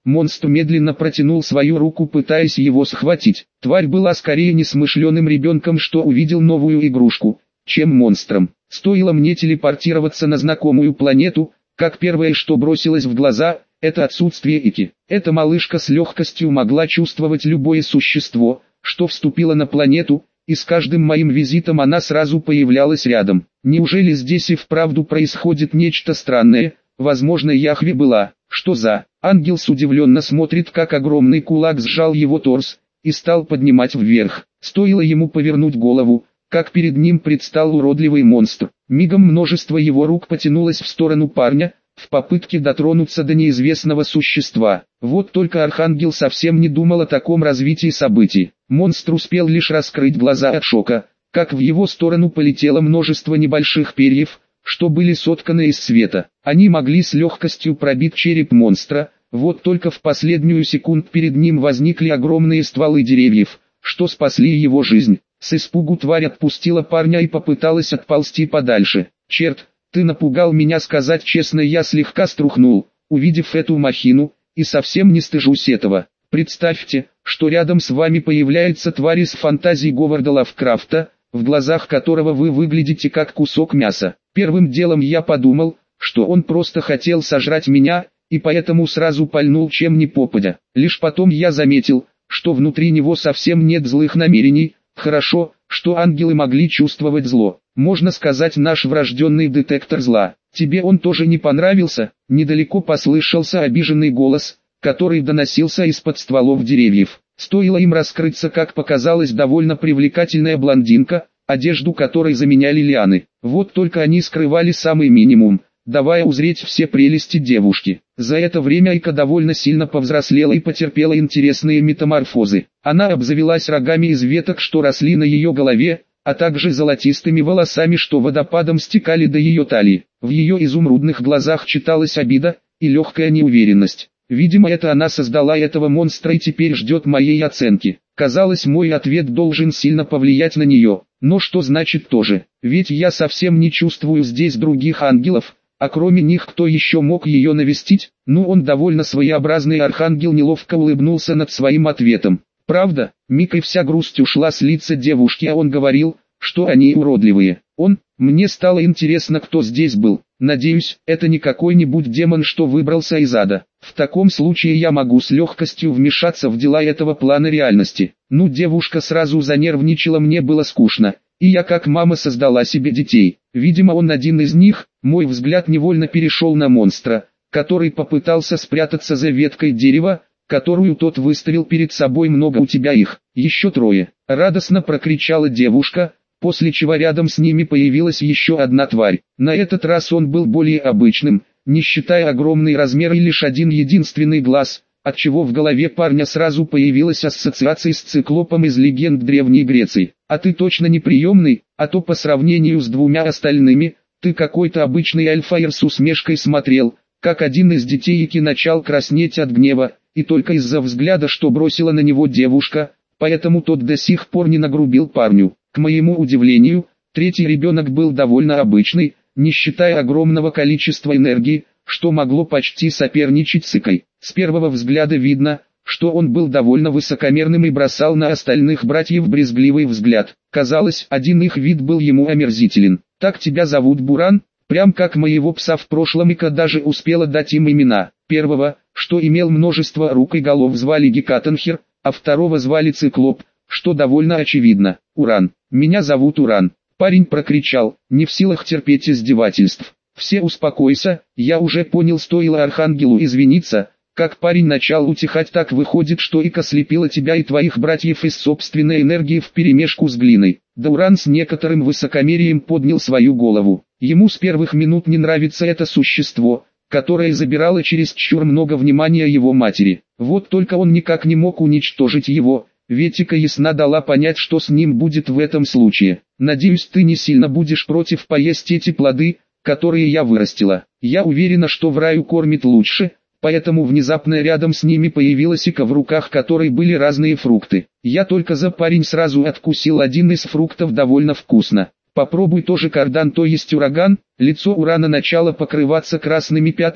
Монстр медленно протянул свою руку, пытаясь его схватить. Тварь была скорее несмышленым ребенком, что увидел новую игрушку, чем монстром. Стоило мне телепортироваться на знакомую планету, как первое, что бросилось в глаза, это отсутствие Ики. Эта малышка с легкостью могла чувствовать любое существо, что вступило на планету, и с каждым моим визитом она сразу появлялась рядом. Неужели здесь и вправду происходит нечто странное? Возможно, Яхве была. Что за? Ангел удивленно смотрит, как огромный кулак сжал его торс и стал поднимать вверх. Стоило ему повернуть голову, как перед ним предстал уродливый монстр. Мигом множество его рук потянулось в сторону парня, в попытке дотронуться до неизвестного существа. Вот только Архангел совсем не думал о таком развитии событий. Монстр успел лишь раскрыть глаза от шока, как в его сторону полетело множество небольших перьев, что были сотканы из света. Они могли с легкостью пробить череп монстра, вот только в последнюю секунду перед ним возникли огромные стволы деревьев, что спасли его жизнь. С испугу тварь отпустила парня и попыталась отползти подальше. «Черт, ты напугал меня, сказать честно, я слегка струхнул, увидев эту махину, и совсем не стыжусь этого. Представьте, что рядом с вами появляется тварь из фантазий Говарда Лавкрафта, в глазах которого вы выглядите как кусок мяса. Первым делом я подумал, что он просто хотел сожрать меня, и поэтому сразу пальнул чем ни попадя. Лишь потом я заметил, что внутри него совсем нет злых намерений. Хорошо, что ангелы могли чувствовать зло. Можно сказать, наш врожденный детектор зла. Тебе он тоже не понравился?» Недалеко послышался обиженный голос, который доносился из-под стволов деревьев. Стоило им раскрыться, как показалась довольно привлекательная блондинка, одежду которой заменяли лианы. Вот только они скрывали самый минимум, давая узреть все прелести девушки. За это время Ика довольно сильно повзрослела и потерпела интересные метаморфозы. Она обзавелась рогами из веток, что росли на ее голове, а также золотистыми волосами, что водопадом стекали до ее талии. В ее изумрудных глазах читалась обида и легкая неуверенность. Видимо, это она создала этого монстра и теперь ждет моей оценки. Казалось, мой ответ должен сильно повлиять на нее. Но что значит тоже? Ведь я совсем не чувствую здесь других ангелов. А кроме них кто еще мог ее навестить? Ну, он довольно своеобразный. Архангел неловко улыбнулся над своим ответом. Правда, миг и вся грусть ушла с лица девушки, а он говорил, что они уродливые. Мне стало интересно, кто здесь был. Надеюсь, это не какой-нибудь демон, что выбрался из ада. В таком случае я могу с легкостью вмешаться в дела этого плана реальности. Ну, девушка сразу занервничала, мне было скучно. И я как мама создала себе детей. Видимо, он один из них. Мой взгляд невольно перешел на монстра, который попытался спрятаться за веткой дерева, которую тот выставил перед собой. «Много у тебя их, еще трое», — радостно прокричала девушка, после чего рядом с ними появилась еще одна тварь. На этот раз он был более обычным, не считая огромный размер и лишь один единственный глаз, отчего в голове парня сразу появилась ассоциация с циклопом из легенд Древней Греции. «А ты точно неприемный, а то по сравнению с двумя остальными, ты какой-то обычный альфаер». С усмешкой смотрел, как один из детей Ики начал краснеть от гнева, и только из-за взгляда, что бросила на него девушка, поэтому тот до сих пор не нагрубил парню. К моему удивлению, третий ребенок был довольно обычный, не считая огромного количества энергии, что могло почти соперничать с Икой. С первого взгляда видно, что он был довольно высокомерным и бросал на остальных братьев брезгливый взгляд. Казалось, один их вид был ему омерзителен. «Так тебя зовут Буран?» Прям как моего пса в прошлом. Ика даже успела дать им имена. Первого, что имел множество рук и голов, звали Гекатенхер, а второго звали Циклоп, что довольно очевидно. «Уран, меня зовут Уран», парень прокричал, не в силах терпеть издевательств. «Все успокойся, я уже понял». Стоило Архангелу извиниться, как парень начал утихать. «Так выходит, что Ика слепила тебя и твоих братьев из собственной энергии вперемешку с глиной». Да, Уран с некоторым высокомерием поднял свою голову. Ему с первых минут не нравится это существо, которое забирало чересчур много внимания его матери. Вот только он никак не мог уничтожить его, ведь Ика ясно дала понять, что с ним будет в этом случае. «Надеюсь, ты не сильно будешь против поесть эти плоды, которые я вырастила. Я уверена, что в раю кормит лучше». Поэтому внезапно рядом с ними появилась Ика, в руках которой были разные фрукты. «Я только за». Парень сразу откусил один из фруктов. «Довольно вкусно. Попробуй тоже». Кардан, то есть ураган. Лицо Урана начало покрываться красными пятнами,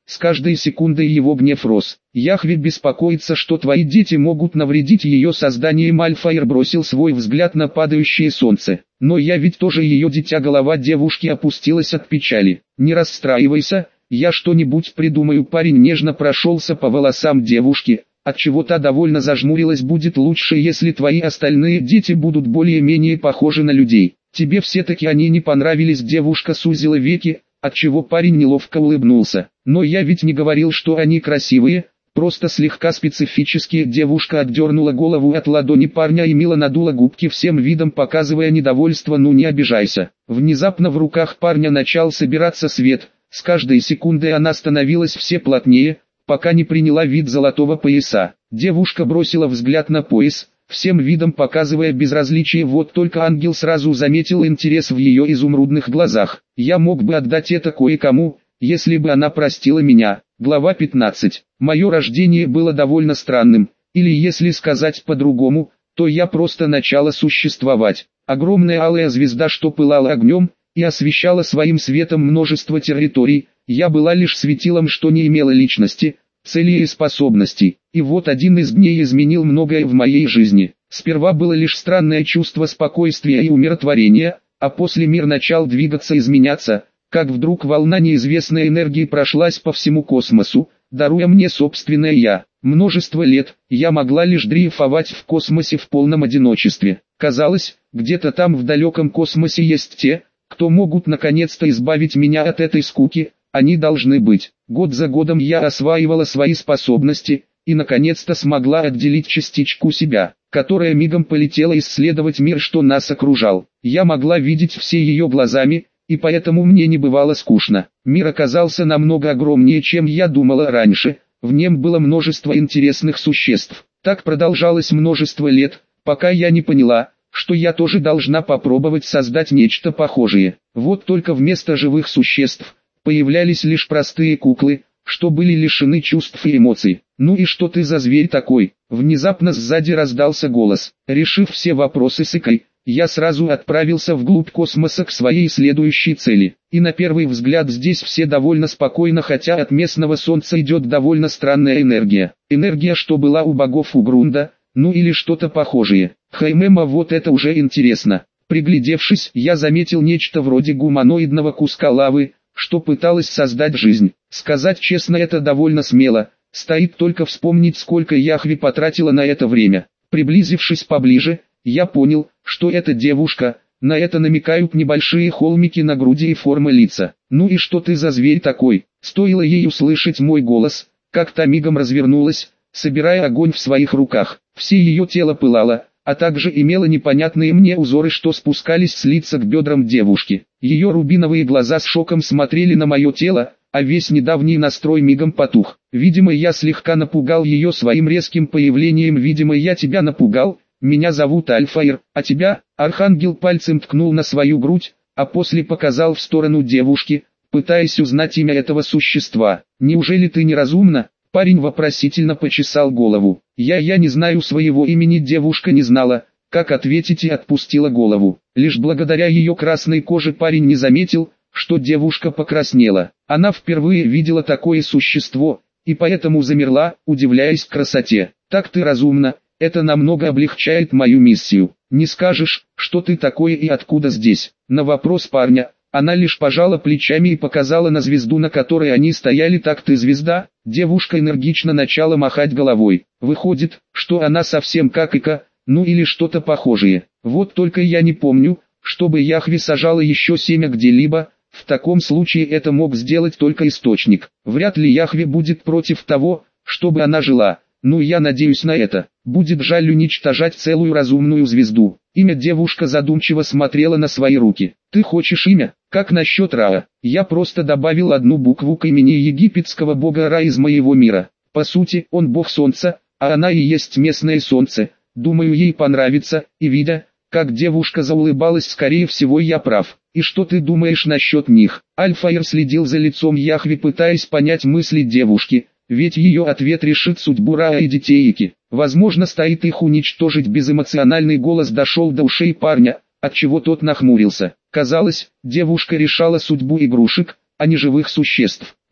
с каждой секундой его гнев рос. Яхве беспокоится, что твои дети могут навредить ее созданием. Альфаир бросил свой взгляд на падающее солнце. Но я ведь тоже ее дитя. Голова девушки опустилась от печали. Не расстраивайся, я что-нибудь придумаю. Парень нежно прошелся по волосам девушки, отчего та довольно зажмурилась. Будет лучше, если твои остальные дети будут более-менее похожи на людей. Тебе все-таки они не понравились. Девушка сузила веки, отчего парень неловко улыбнулся. Но я ведь не говорил, что они красивые, просто слегка специфические. Девушка отдернула голову от ладони парня и мило надула губки, всем видом показывая недовольство. Ну не обижайся. Внезапно в руках парня начал собираться свет, с каждой секундой она становилась все плотнее, пока не приняла вид золотого пояса. Девушка бросила взгляд на пояс, всем видом показывая безразличие. Вот только ангел сразу заметил интерес в ее изумрудных глазах. Я мог бы отдать это кое-кому, если бы она простила меня. Глава 15. Мое рождение было довольно странным, или если сказать по-другому, то я просто начало существовать. Огромная алая звезда, что пылала огнем и освещала своим светом множество территорий. Я была лишь светилом, что не имело личности, цели и способностей. И вот один из дней изменил многое в моей жизни. Сперва было лишь странное чувство спокойствия и умиротворения, а после мир начал двигаться, изменяться, как вдруг волна неизвестной энергии прошлась по всему космосу, даруя мне собственное «я». Множество лет я могла лишь дрейфовать в космосе в полном одиночестве. Казалось, где-то там в далеком космосе есть те, кто могут наконец-то избавить меня от этой скуки. Они должны быть. Год за годом я осваивала свои способности, и наконец-то смогла отделить частичку себя, которая мигом полетела исследовать мир, что нас окружал. Я могла видеть все ее глазами, и поэтому мне не бывало скучно. Мир оказался намного огромнее, чем я думала раньше, в нем было множество интересных существ. Так продолжалось множество лет, пока я не поняла, что я тоже должна попробовать создать нечто похожее. Вот только вместо живых существ появлялись лишь простые куклы, что были лишены чувств и эмоций. «Ну и что ты за зверь такой?» Внезапно сзади раздался голос. Решив все вопросы с Икой, я сразу отправился вглубь космоса к своей следующей цели. И на первый взгляд здесь все довольно спокойно, хотя от местного солнца идет довольно странная энергия. Энергия, что была у богов Угрунда, ну или что-то похожее. Хаймема, вот это уже интересно. Приглядевшись, я заметил нечто вроде гуманоидного куска лавы, что пыталось создать жизнь. Сказать честно, это довольно смело, стоит только вспомнить, сколько Яхве потратила на это время. Приблизившись поближе, я понял, что эта девушка, на это намекают небольшие холмики на груди и форма лица. «Ну и что ты за зверь такой?» Стоило ей услышать мой голос, как та мигом развернулась, собирая огонь в своих руках. Все ее тело пылало, а также имело непонятные мне узоры, что спускались с лица к бедрам девушки. Ее рубиновые глаза с шоком смотрели на мое тело, а весь недавний настрой мигом потух. Видимо, я слегка напугал ее своим резким появлением. «Видимо, я тебя напугал. Меня зовут Альфаир, а тебя?» Архангел пальцем ткнул на свою грудь, а после показал в сторону девушки, пытаясь узнать имя этого существа. «Неужели ты неразумна?» Парень вопросительно почесал голову. Я не знаю своего имени». Девушка не знала, как ответить, и отпустила голову. Лишь благодаря ее красной коже парень не заметил, что девушка покраснела. Она впервые видела такое существо, и поэтому замерла, удивляясь красоте. «Так ты разумна, это намного облегчает мою миссию. Не скажешь, что ты такое и откуда здесь?» На вопрос парня, она лишь пожала плечами и показала на звезду, на которой они стояли. «Так ты звезда?» Девушка энергично начала махать головой. Выходит, что она совсем как Ика, ну или что-то похожее. Вот только я не помню, чтобы Яхве сажала еще семя где-либо. В таком случае это мог сделать только источник. Вряд ли Яхве будет против того, чтобы она жила. Ну я надеюсь на это. Будет жаль уничтожать целую разумную звезду. Имя. Девушка задумчиво смотрела на свои руки. «Ты хочешь имя? Как насчет Ра?» Я просто добавил одну букву к имени египетского бога Ра из моего мира. По сути, он бог солнца, а она и есть местное солнце. Думаю, ей понравится. И видя, как девушка заулыбалась, скорее всего я прав. «И что ты думаешь насчет них?» Альфаир следил за лицом Яхве, пытаясь понять мысли девушки, ведь ее ответ решит судьбу Ра и детей Ики. Возможно, стоит их уничтожить. Безэмоциональный голос дошел до ушей парня, отчего тот нахмурился. Казалось, девушка решала судьбу игрушек, а не живых существ.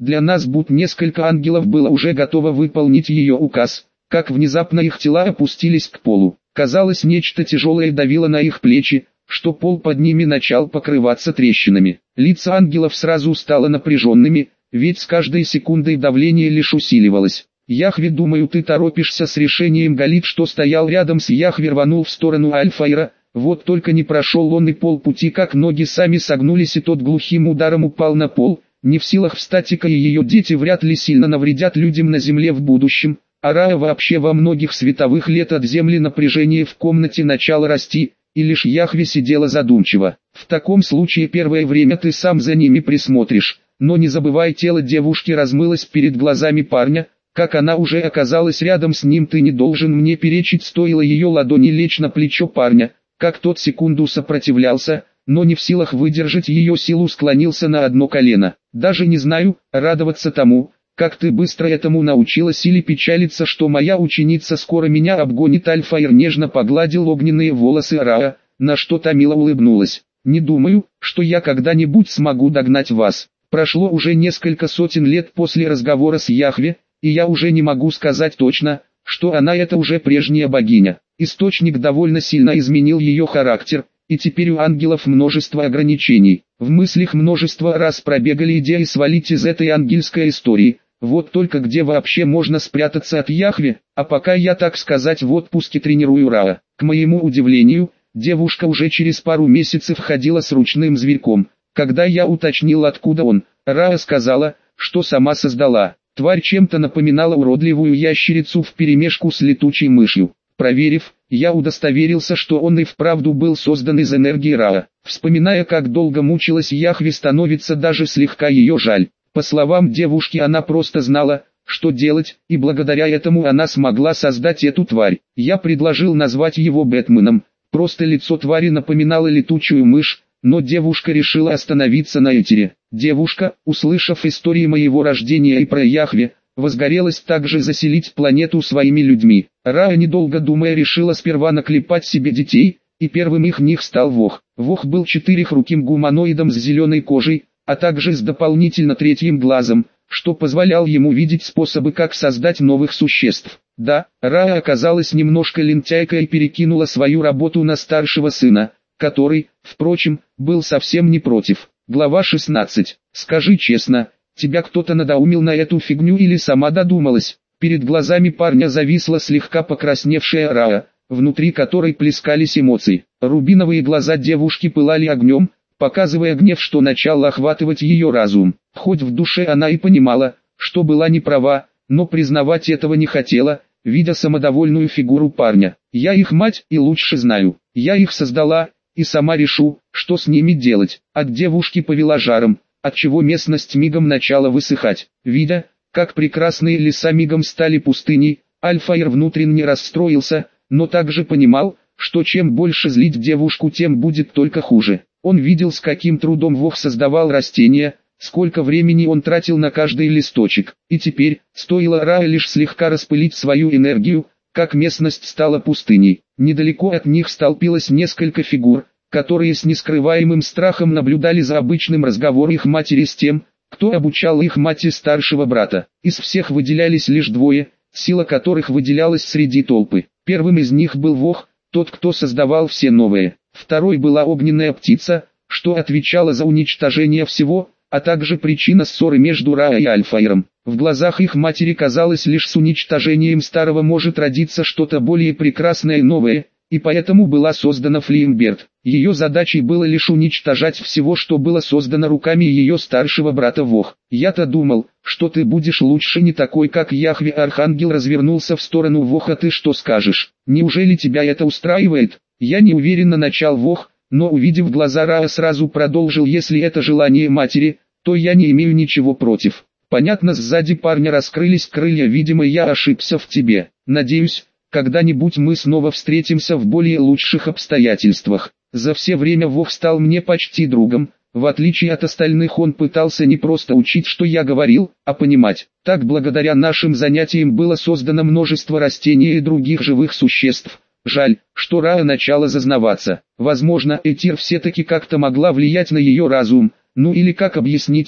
Для нас будто несколько ангелов было уже готово выполнить ее указ, как внезапно их тела опустились к полу. Казалось, нечто тяжелое давило на их плечи, что пол под ними начал покрываться трещинами. Лица ангелов сразу стало напряженными, ведь с каждой секундой давление лишь усиливалось. «Яхве, думаю, ты торопишься с решением». Галит, что стоял рядом с Яхве, рванул в сторону Аль-Фаира. Вот только не прошел он и полпути, как ноги сами согнулись, и тот глухим ударом упал на пол. Не в силах встать, и ее дети вряд ли сильно навредят людям на земле в будущем. А Раа вообще во многих световых лет от земли. Напряжение в комнате начало расти, и лишь Яхве сидела задумчиво. «В таком случае первое время ты сам за ними присмотришь, но не забывай». Тело девушки размылось перед глазами парня. Как она уже оказалась рядом с ним, ты не должен мне перечить. Стоило ее ладони лечь на плечо парня, как тот секунду сопротивлялся, но не в силах выдержать ее силу, склонился на одно колено. «Даже не знаю, радоваться тому, как ты быстро этому научилась, или печалиться, что моя ученица скоро меня обгонит». Аль-Фаир нежно погладил огненные волосы Раа, на что та мило улыбнулась. «Не думаю, что я когда-нибудь смогу догнать вас. Прошло уже несколько сотен лет после разговора с Яхве, и я уже не могу сказать точно, что она это уже прежняя богиня. Источник довольно сильно изменил ее характер, и теперь у ангелов множество ограничений. В мыслях множество раз пробегали идеи свалить из этой ангельской истории. Вот только где вообще можно спрятаться от Яхве, а пока я, так сказать, в отпуске тренирую Раа». К моему удивлению, девушка уже через пару месяцев ходила с ручным зверьком. Когда я уточнил, откуда он, Раа сказала, что сама создала. Тварь чем-то напоминала уродливую ящерицу вперемешку с летучей мышью. Проверив, я удостоверился, что он и вправду был создан из энергии Раа. Вспоминая, как долго мучилась Яхве, становится даже слегка ее жаль. По словам девушки, она просто знала, что делать, и благодаря этому она смогла создать эту тварь. Я предложил назвать его Бэтменом. Просто лицо твари напоминало летучую мышь, но девушка решила остановиться на Этере. Девушка, услышав истории моего рождения и про Яхве, возгорелась также заселить планету своими людьми. Раа, недолго думая, решила сперва наклепать себе детей, и первым их них стал Вох. Вох был четырехруким гуманоидом с зеленой кожей, а также с дополнительно третьим глазом, что позволял ему видеть способы, как создать новых существ. Да, Раа оказалась немножко лентяйкой и перекинула свою работу на старшего сына, который, впрочем, был совсем не против. Глава 16. «Скажи честно, тебя кто-то надоумил на эту фигню или сама додумалась?» Перед глазами парня зависла слегка покрасневшая Раа, внутри которой плескались эмоции. Рубиновые глаза девушки пылали огнем, показывая гнев, что начал охватывать ее разум. Хоть в душе она и понимала, что была не права, но признавать этого не хотела, видя самодовольную фигуру парня. «Я их мать и лучше знаю. Я их создала, и сама решу, что с ними делать». От девушки повела жаром, отчего местность мигом начала высыхать. Видя, как прекрасные леса мигом стали пустыней, Аль-Фаир внутренне расстроился, но также понимал, что чем больше злить девушку, тем будет только хуже. Он видел, с каким трудом Вох создавал растения, сколько времени он тратил на каждый листочек, и теперь, стоило Раа лишь слегка распылить свою энергию, как местность стала пустыней. Недалеко от них столпилось несколько фигур, которые с нескрываемым страхом наблюдали за обычным разговором их матери с тем, кто обучал их мать и старшего брата. Из всех выделялись лишь двое, сила которых выделялась среди толпы. Первым из них был Вох, тот, кто создавал все новое. Второй была огненная птица, что отвечала за уничтожение всего, а также причина ссоры между Раа и Аль-Фаиром. В глазах их матери казалось, лишь с уничтожением старого может родиться что-то более прекрасное и новое, и поэтому была создана Флеймберт. Ее задачей было лишь уничтожать всего, что было создано руками ее старшего брата Вох. «Я-то думал, что ты будешь лучше, не такой как Яхве». Архангел развернулся в сторону Воха. «Ты что скажешь? Неужели тебя это устраивает?» Я неуверенно начал Вох, но увидев глаза Раа, сразу продолжил: «Если это желание матери, то я не имею ничего против». Понятно, сзади парня раскрылись крылья. «Видимо, я ошибся в тебе. Надеюсь, когда-нибудь мы снова встретимся в более лучших обстоятельствах». За все время Вох стал мне почти другом. В отличие от остальных, он пытался не просто учить, что я говорил, а понимать. Так, благодаря нашим занятиям было создано множество растений и других живых существ. Жаль, что Раа начала зазнаваться. Возможно, Этир все-таки как-то могла влиять на ее разум. Ну или как объяснить то,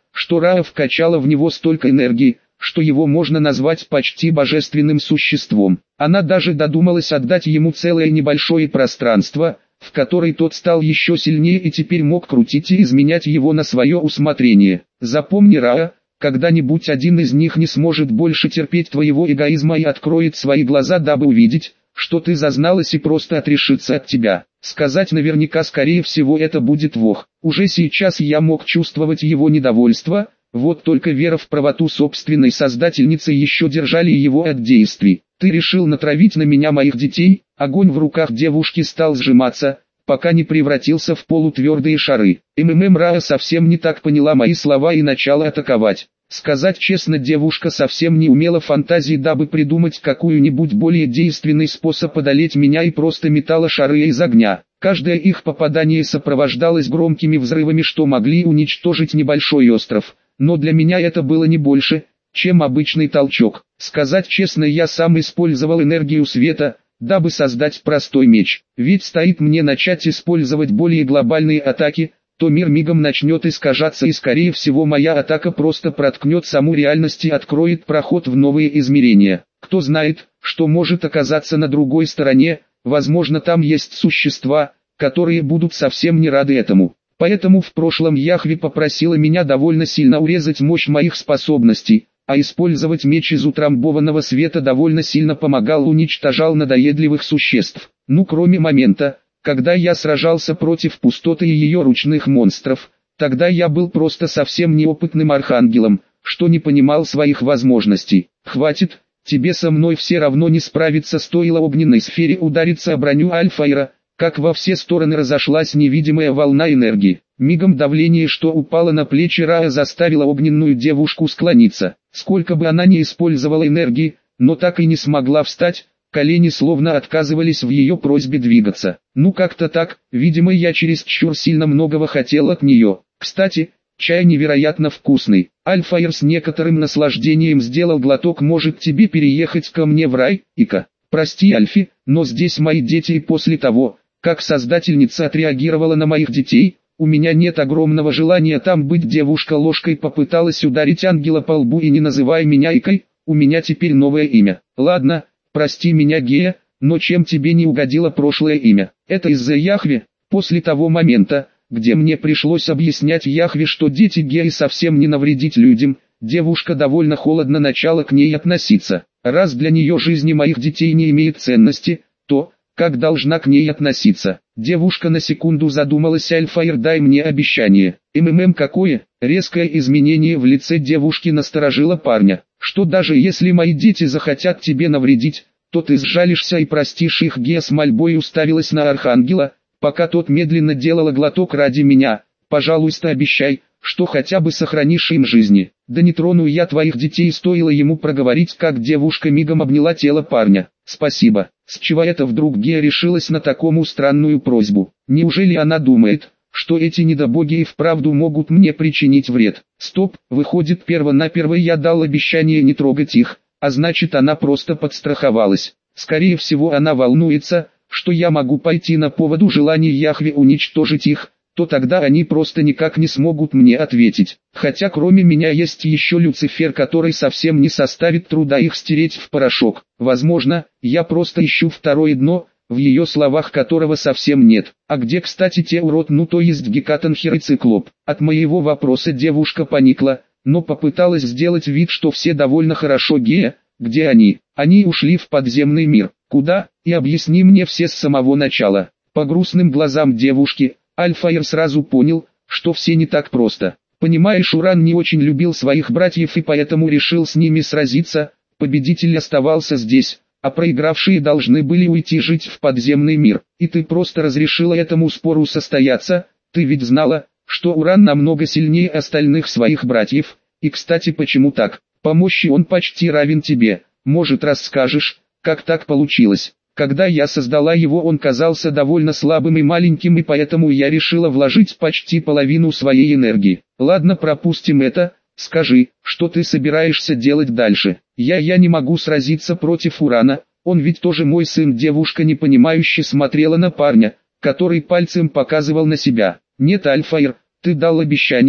что Раа вкачала в него столько энергии, что его можно назвать почти божественным существом. Она даже додумалась отдать ему целое небольшое пространство, в которой тот стал еще сильнее и теперь мог крутить и изменять его на свое усмотрение. Запомни, Раа, когда-нибудь один из них не сможет больше терпеть твоего эгоизма и откроет свои глаза, дабы увидеть, что ты зазналась, и просто отрешится от тебя. Сказать наверняка, скорее всего, это будет Вог. Уже сейчас я мог чувствовать его недовольство, вот только вера в правоту собственной создательницы еще держали его от действий. Ты решил натравить на меня моих детей? Огонь в руках девушки стал сжиматься, пока не превратился в полутвердые шары. Раа совсем не так поняла мои слова и начала атаковать. Сказать честно, девушка совсем не умела фантазии, дабы придумать какую-нибудь более действенный способ одолеть меня, и просто метала шары из огня. Каждое их попадание сопровождалось громкими взрывами, что могли уничтожить небольшой остров. Но для меня это было не больше, чем обычный толчок. Сказать честно, я сам использовал энергию света, дабы создать простой меч. Ведь стоит мне начать использовать более глобальные атаки, то мир мигом начнет искажаться, и скорее всего моя атака просто проткнет саму реальность и откроет проход в новые измерения. Кто знает, что может оказаться на другой стороне, возможно, там есть существа, которые будут совсем не рады этому. Поэтому в прошлом Яхве попросила меня довольно сильно урезать мощь моих способностей, а использовать меч из утрамбованного света довольно сильно помогал, уничтожал надоедливых существ. Ну, кроме момента, когда я сражался против пустоты и ее ручных монстров, тогда я был просто совсем неопытным архангелом, что не понимал своих возможностей. Хватит, тебе со мной все равно не справиться, стоило огненной сфере удариться о броню Альфаира, как во все стороны разошлась невидимая волна энергии. Мигом давление, что упало на плечи Раа, заставило огненную девушку склониться. Сколько бы она ни использовала энергии, но так и не смогла встать. Колени словно отказывались в ее просьбе двигаться. Ну как-то так, видимо, я чересчур сильно многого хотел от нее. Кстати, чай невероятно вкусный. Альфаир с некоторым наслаждением сделал глоток. Может, тебе переехать ко мне в рай, Ика? Прости, Альфи, но здесь мои дети, и после того, как создательница отреагировала на моих детей, у меня нет огромного желания там быть. Девушка ложкой попыталась ударить ангела по лбу. И не называй меня Икой, у меня теперь новое имя. Ладно. Прости меня, Гея, но чем тебе не угодило прошлое имя? Это из-за Яхве. После того момента, где мне пришлось объяснять Яхве, что дети Геи совсем не навредить людям, девушка довольно холодно начала к ней относиться. Раз для нее жизни моих детей не имеет ценности, то, как должна к ней относиться? Девушка на секунду задумалась. Альфаир, дай мне обещание. Какое? Резкое изменение в лице девушки насторожило парня. Что даже если мои дети захотят тебе навредить, то ты сжалишься и простишь их? Гея с мольбой уставилась на архангела, пока тот медленно делал глоток. Ради меня, пожалуйста, обещай, что хотя бы сохранишь им жизни. Да не трону я твоих детей. Стоило ему проговорить, как девушка мигом обняла тело парня. Спасибо. С чего это вдруг Гея решилась на такую странную просьбу? Неужели она думает, что эти недобоги и вправду могут мне причинить вред? Стоп, выходит, перво-наперво я дал обещание не трогать их, а значит, она просто подстраховалась. Скорее всего, она волнуется, что я могу пойти на поводу желания Яхве уничтожить их, то тогда они просто никак не смогут мне ответить. Хотя кроме меня есть еще Люцифер, который совсем не составит труда их стереть в порошок. Возможно, я просто ищу второе дно, в ее словах которого совсем нет. А где, кстати, те урод, ну то есть Гекатанхер и Циклоп? От моего вопроса девушка поникла, но попыталась сделать вид, что все довольно хорошо. Гея, где они? Они ушли в подземный мир. Куда? И объясни мне все с самого начала. По грустным глазам девушки, Альфаир сразу понял, что все не так просто. Понимаешь, Уран не очень любил своих братьев и поэтому решил с ними сразиться. Победитель оставался здесь, а проигравшие должны были уйти жить в подземный мир. И ты просто разрешила этому спору состояться. Ты ведь знала, что Уран намного сильнее остальных своих братьев. И кстати, почему так? По мощи он почти равен тебе. Может, расскажешь, как так получилось? Когда я создала его, он казался довольно слабым и маленьким, и поэтому я решила вложить почти половину своей энергии. Ладно, пропустим это. Скажи, что ты собираешься делать дальше? Я не могу сразиться против Урана, он ведь тоже мой сын. Девушка непонимающе смотрела на парня, который пальцем показывал на себя. Нет, Альфаир, ты дал обещание, и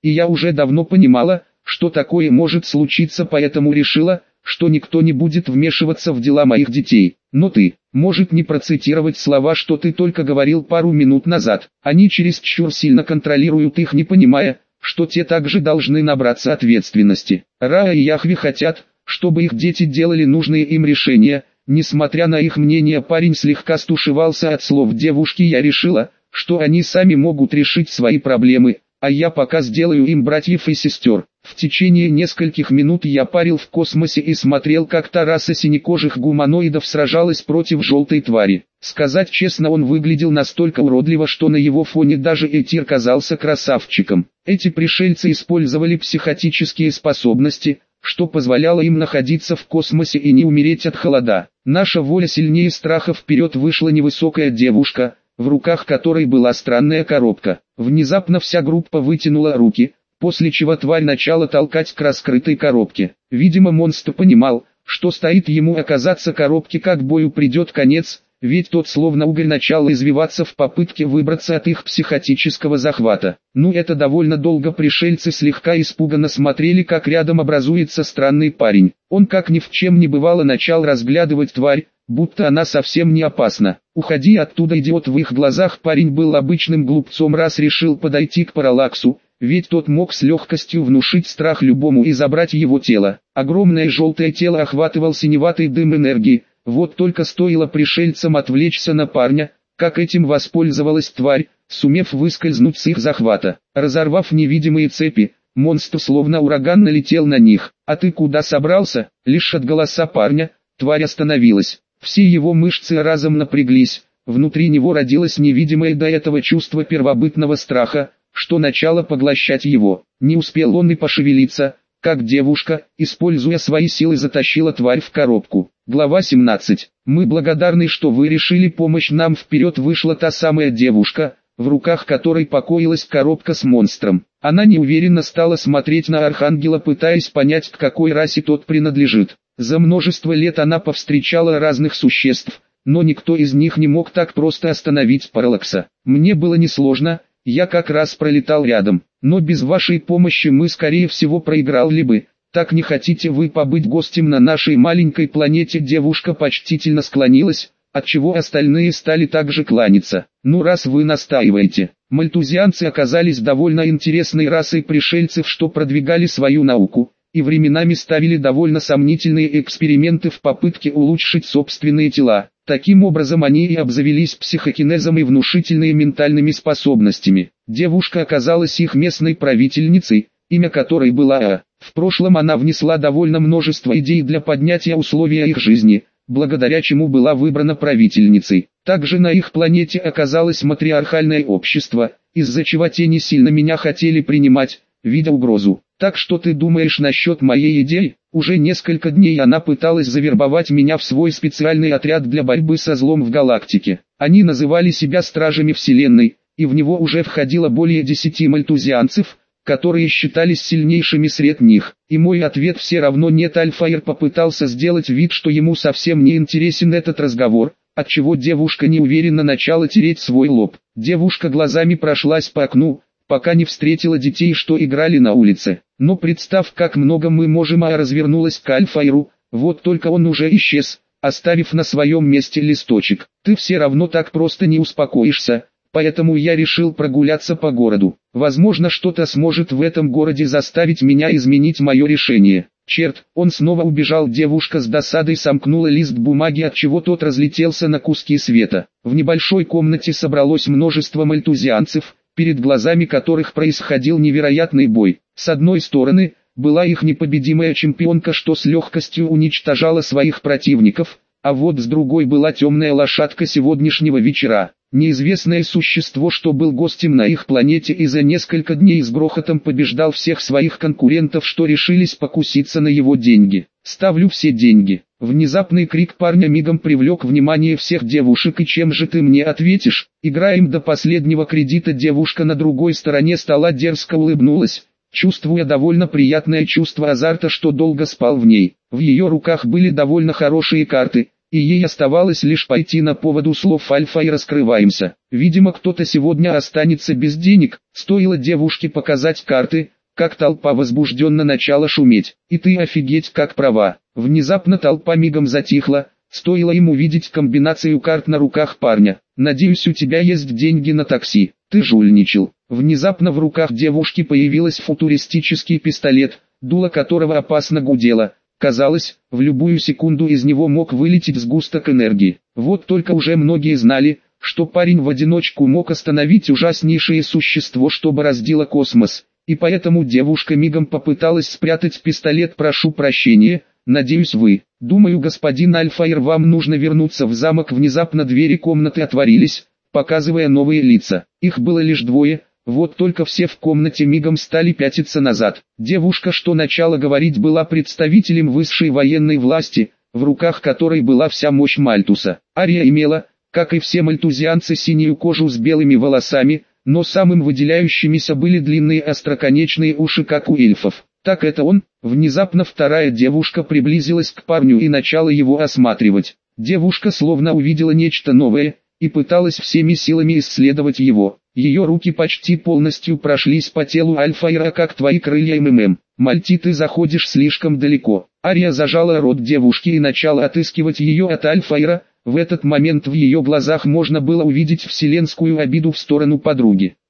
и я уже давно понимала, что такое может случиться, поэтому решила, что никто не будет вмешиваться в дела моих детей. Но ты, может не процитировать слова, что ты только говорил пару минут назад. Они чересчур сильно контролируют их, не понимая, что те также должны набраться ответственности. Ра и Яхве хотят, чтобы их дети делали нужные им решения. Несмотря на их мнение, парень слегка стушевался от слов девушки. Я решила, что они сами могут решить свои проблемы, а я пока сделаю им братьев и сестер. В течение нескольких минут я парил в космосе и смотрел, как та раса синекожих гуманоидов сражалась против желтой твари. Сказать честно, он выглядел настолько уродливо, что на его фоне даже Этир казался красавчиком. Эти пришельцы использовали психотические способности, что позволяло им находиться в космосе и не умереть от холода. Наша воля сильнее страха. Вперед вышла невысокая девушка, в руках которой была странная коробка. Внезапно вся группа вытянула руки, после чего тварь начала толкать к раскрытой коробке. Видимо, монстр понимал, что стоит ему оказаться коробке, как бою придет конец, ведь тот словно угорь начал извиваться в попытке выбраться от их психотического захвата. Это довольно долго. Пришельцы слегка испуганно смотрели, как рядом образуется странный парень. Он, как ни в чем не бывало, начал разглядывать тварь, будто она совсем не опасна. «Уходи оттуда, идиот!» В их глазах парень был обычным глупцом, раз решил подойти к Параллаксу, ведь тот мог с легкостью внушить страх любому и забрать его тело. Огромное желтое тело охватывал синеватый дым энергии. Вот только стоило пришельцам отвлечься на парня, как этим воспользовалась тварь, сумев выскользнуть с их захвата. Разорвав невидимые цепи, монстр словно ураган налетел на них. «А ты куда собрался?» Лишь от голоса парня тварь остановилась. Все его мышцы разом напряглись, внутри него родилось невидимое до этого чувство первобытного страха, что начало поглощать его. Не успел он и пошевелиться, как девушка, используя свои силы, затащила тварь в коробку. Глава 17. «Мы благодарны, что вы решили помочь нам». Вперед вышла та самая девушка, в руках которой покоилась коробка с монстром. Она неуверенно стала смотреть на Архангела, пытаясь понять, к какой расе тот принадлежит. За множество лет она повстречала разных существ, но никто из них не мог так просто остановить Параллакса. Мне было несложно, я как раз пролетал рядом, но без вашей помощи мы скорее всего проиграли бы. Так не хотите вы побыть гостем на нашей маленькой планете?» Девушка почтительно склонилась, отчего остальные стали также кланяться. «Раз вы настаиваете». Мальтузианцы оказались довольно интересной расой пришельцев, что продвигали свою науку и временами ставили довольно сомнительные эксперименты в попытке улучшить собственные тела. Таким образом они и обзавелись психокинезом и внушительными ментальными способностями. Девушка оказалась их местной правительницей, имя которой было А. В прошлом она внесла довольно множество идей для поднятия условий их жизни, благодаря чему была выбрана правительницей. Также на их планете оказалось матриархальное общество, из-за чего те не сильно меня хотели принимать, видя угрозу. «Так что ты думаешь насчет моей идеи?» Уже несколько дней она пыталась завербовать меня в свой специальный отряд для борьбы со злом в галактике. Они называли себя Стражами Вселенной, и в него уже входило более 10 мальтузианцев, которые считались сильнейшими среди них. И мой ответ все равно нет. Альфаир попытался сделать вид, что ему совсем не интересен этот разговор, отчего девушка неуверенно начала тереть свой лоб. Девушка глазами прошлась по окну, пока не встретила детей, что играли на улице. Но представь, как много мы можем. А развернулась к Альфаиру, вот только он уже исчез, оставив на своем месте листочек. «Ты все равно так просто не успокоишься, поэтому я решил прогуляться по городу. Возможно, что-то сможет в этом городе заставить меня изменить мое решение». Черт, он снова убежал. Девушка с досадой сомкнула лист бумаги, отчего тот разлетелся на куски света. В небольшой комнате собралось множество мальтузианцев, перед глазами которых происходил невероятный бой. С одной стороны, была их непобедимая чемпионка, что с легкостью уничтожала своих противников, а вот с другой была темная лошадка сегодняшнего вечера. Неизвестное существо, что был гостем на их планете и за несколько дней с грохотом побеждал всех своих конкурентов, что решились покуситься на его деньги. «Ставлю все деньги». Внезапный крик парня мигом привлек внимание всех девушек. «И чем же ты мне ответишь?» «Играем до последнего кредита». Девушка на другой стороне стола дерзко улыбнулась, чувствуя довольно приятное чувство азарта, что долго спал в ней. В ее руках были довольно хорошие карты, и ей оставалось лишь пойти на поводу слов Альфа и раскрываемся. Видимо, кто-то сегодня останется без денег. Стоило девушке показать карты, как толпа возбужденно начала шуметь. И ты офигеть как права. Внезапно толпа мигом затихла, стоило им увидеть комбинацию карт на руках парня. Надеюсь, у тебя есть деньги на такси. Ты жульничал. Внезапно в руках девушки появился футуристический пистолет, дуло которого опасно гудело. Казалось, в любую секунду из него мог вылететь сгусток энергии. Вот только уже многие знали, что парень в одиночку мог остановить ужаснейшее существо, что бороздило космос. И поэтому девушка мигом попыталась спрятать пистолет. Прошу прощения, надеюсь вы. Думаю, господин Альфаир, вам нужно вернуться в замок. Внезапно двери комнаты отворились, показывая новые лица. Их было лишь двое. Вот только все в комнате мигом стали пятиться назад. Девушка, что начала говорить, была представителем высшей военной власти, в руках которой была вся мощь Мальтуса. Ария имела, как и все мальтузианцы, синюю кожу с белыми волосами, но самым выделяющимися были длинные остроконечные уши, как у эльфов. Так это он? Внезапно вторая девушка приблизилась к парню и начала его осматривать. Девушка словно увидела нечто новое и пыталась всеми силами исследовать его. Ее руки почти полностью прошлись по телу Альфаира, как твои крылья МММ. Мальти, ты заходишь слишком далеко. Ария зажала рот девушки и начала отыскивать ее от Альфаира. В этот момент в ее глазах можно было увидеть вселенскую обиду в сторону подруги.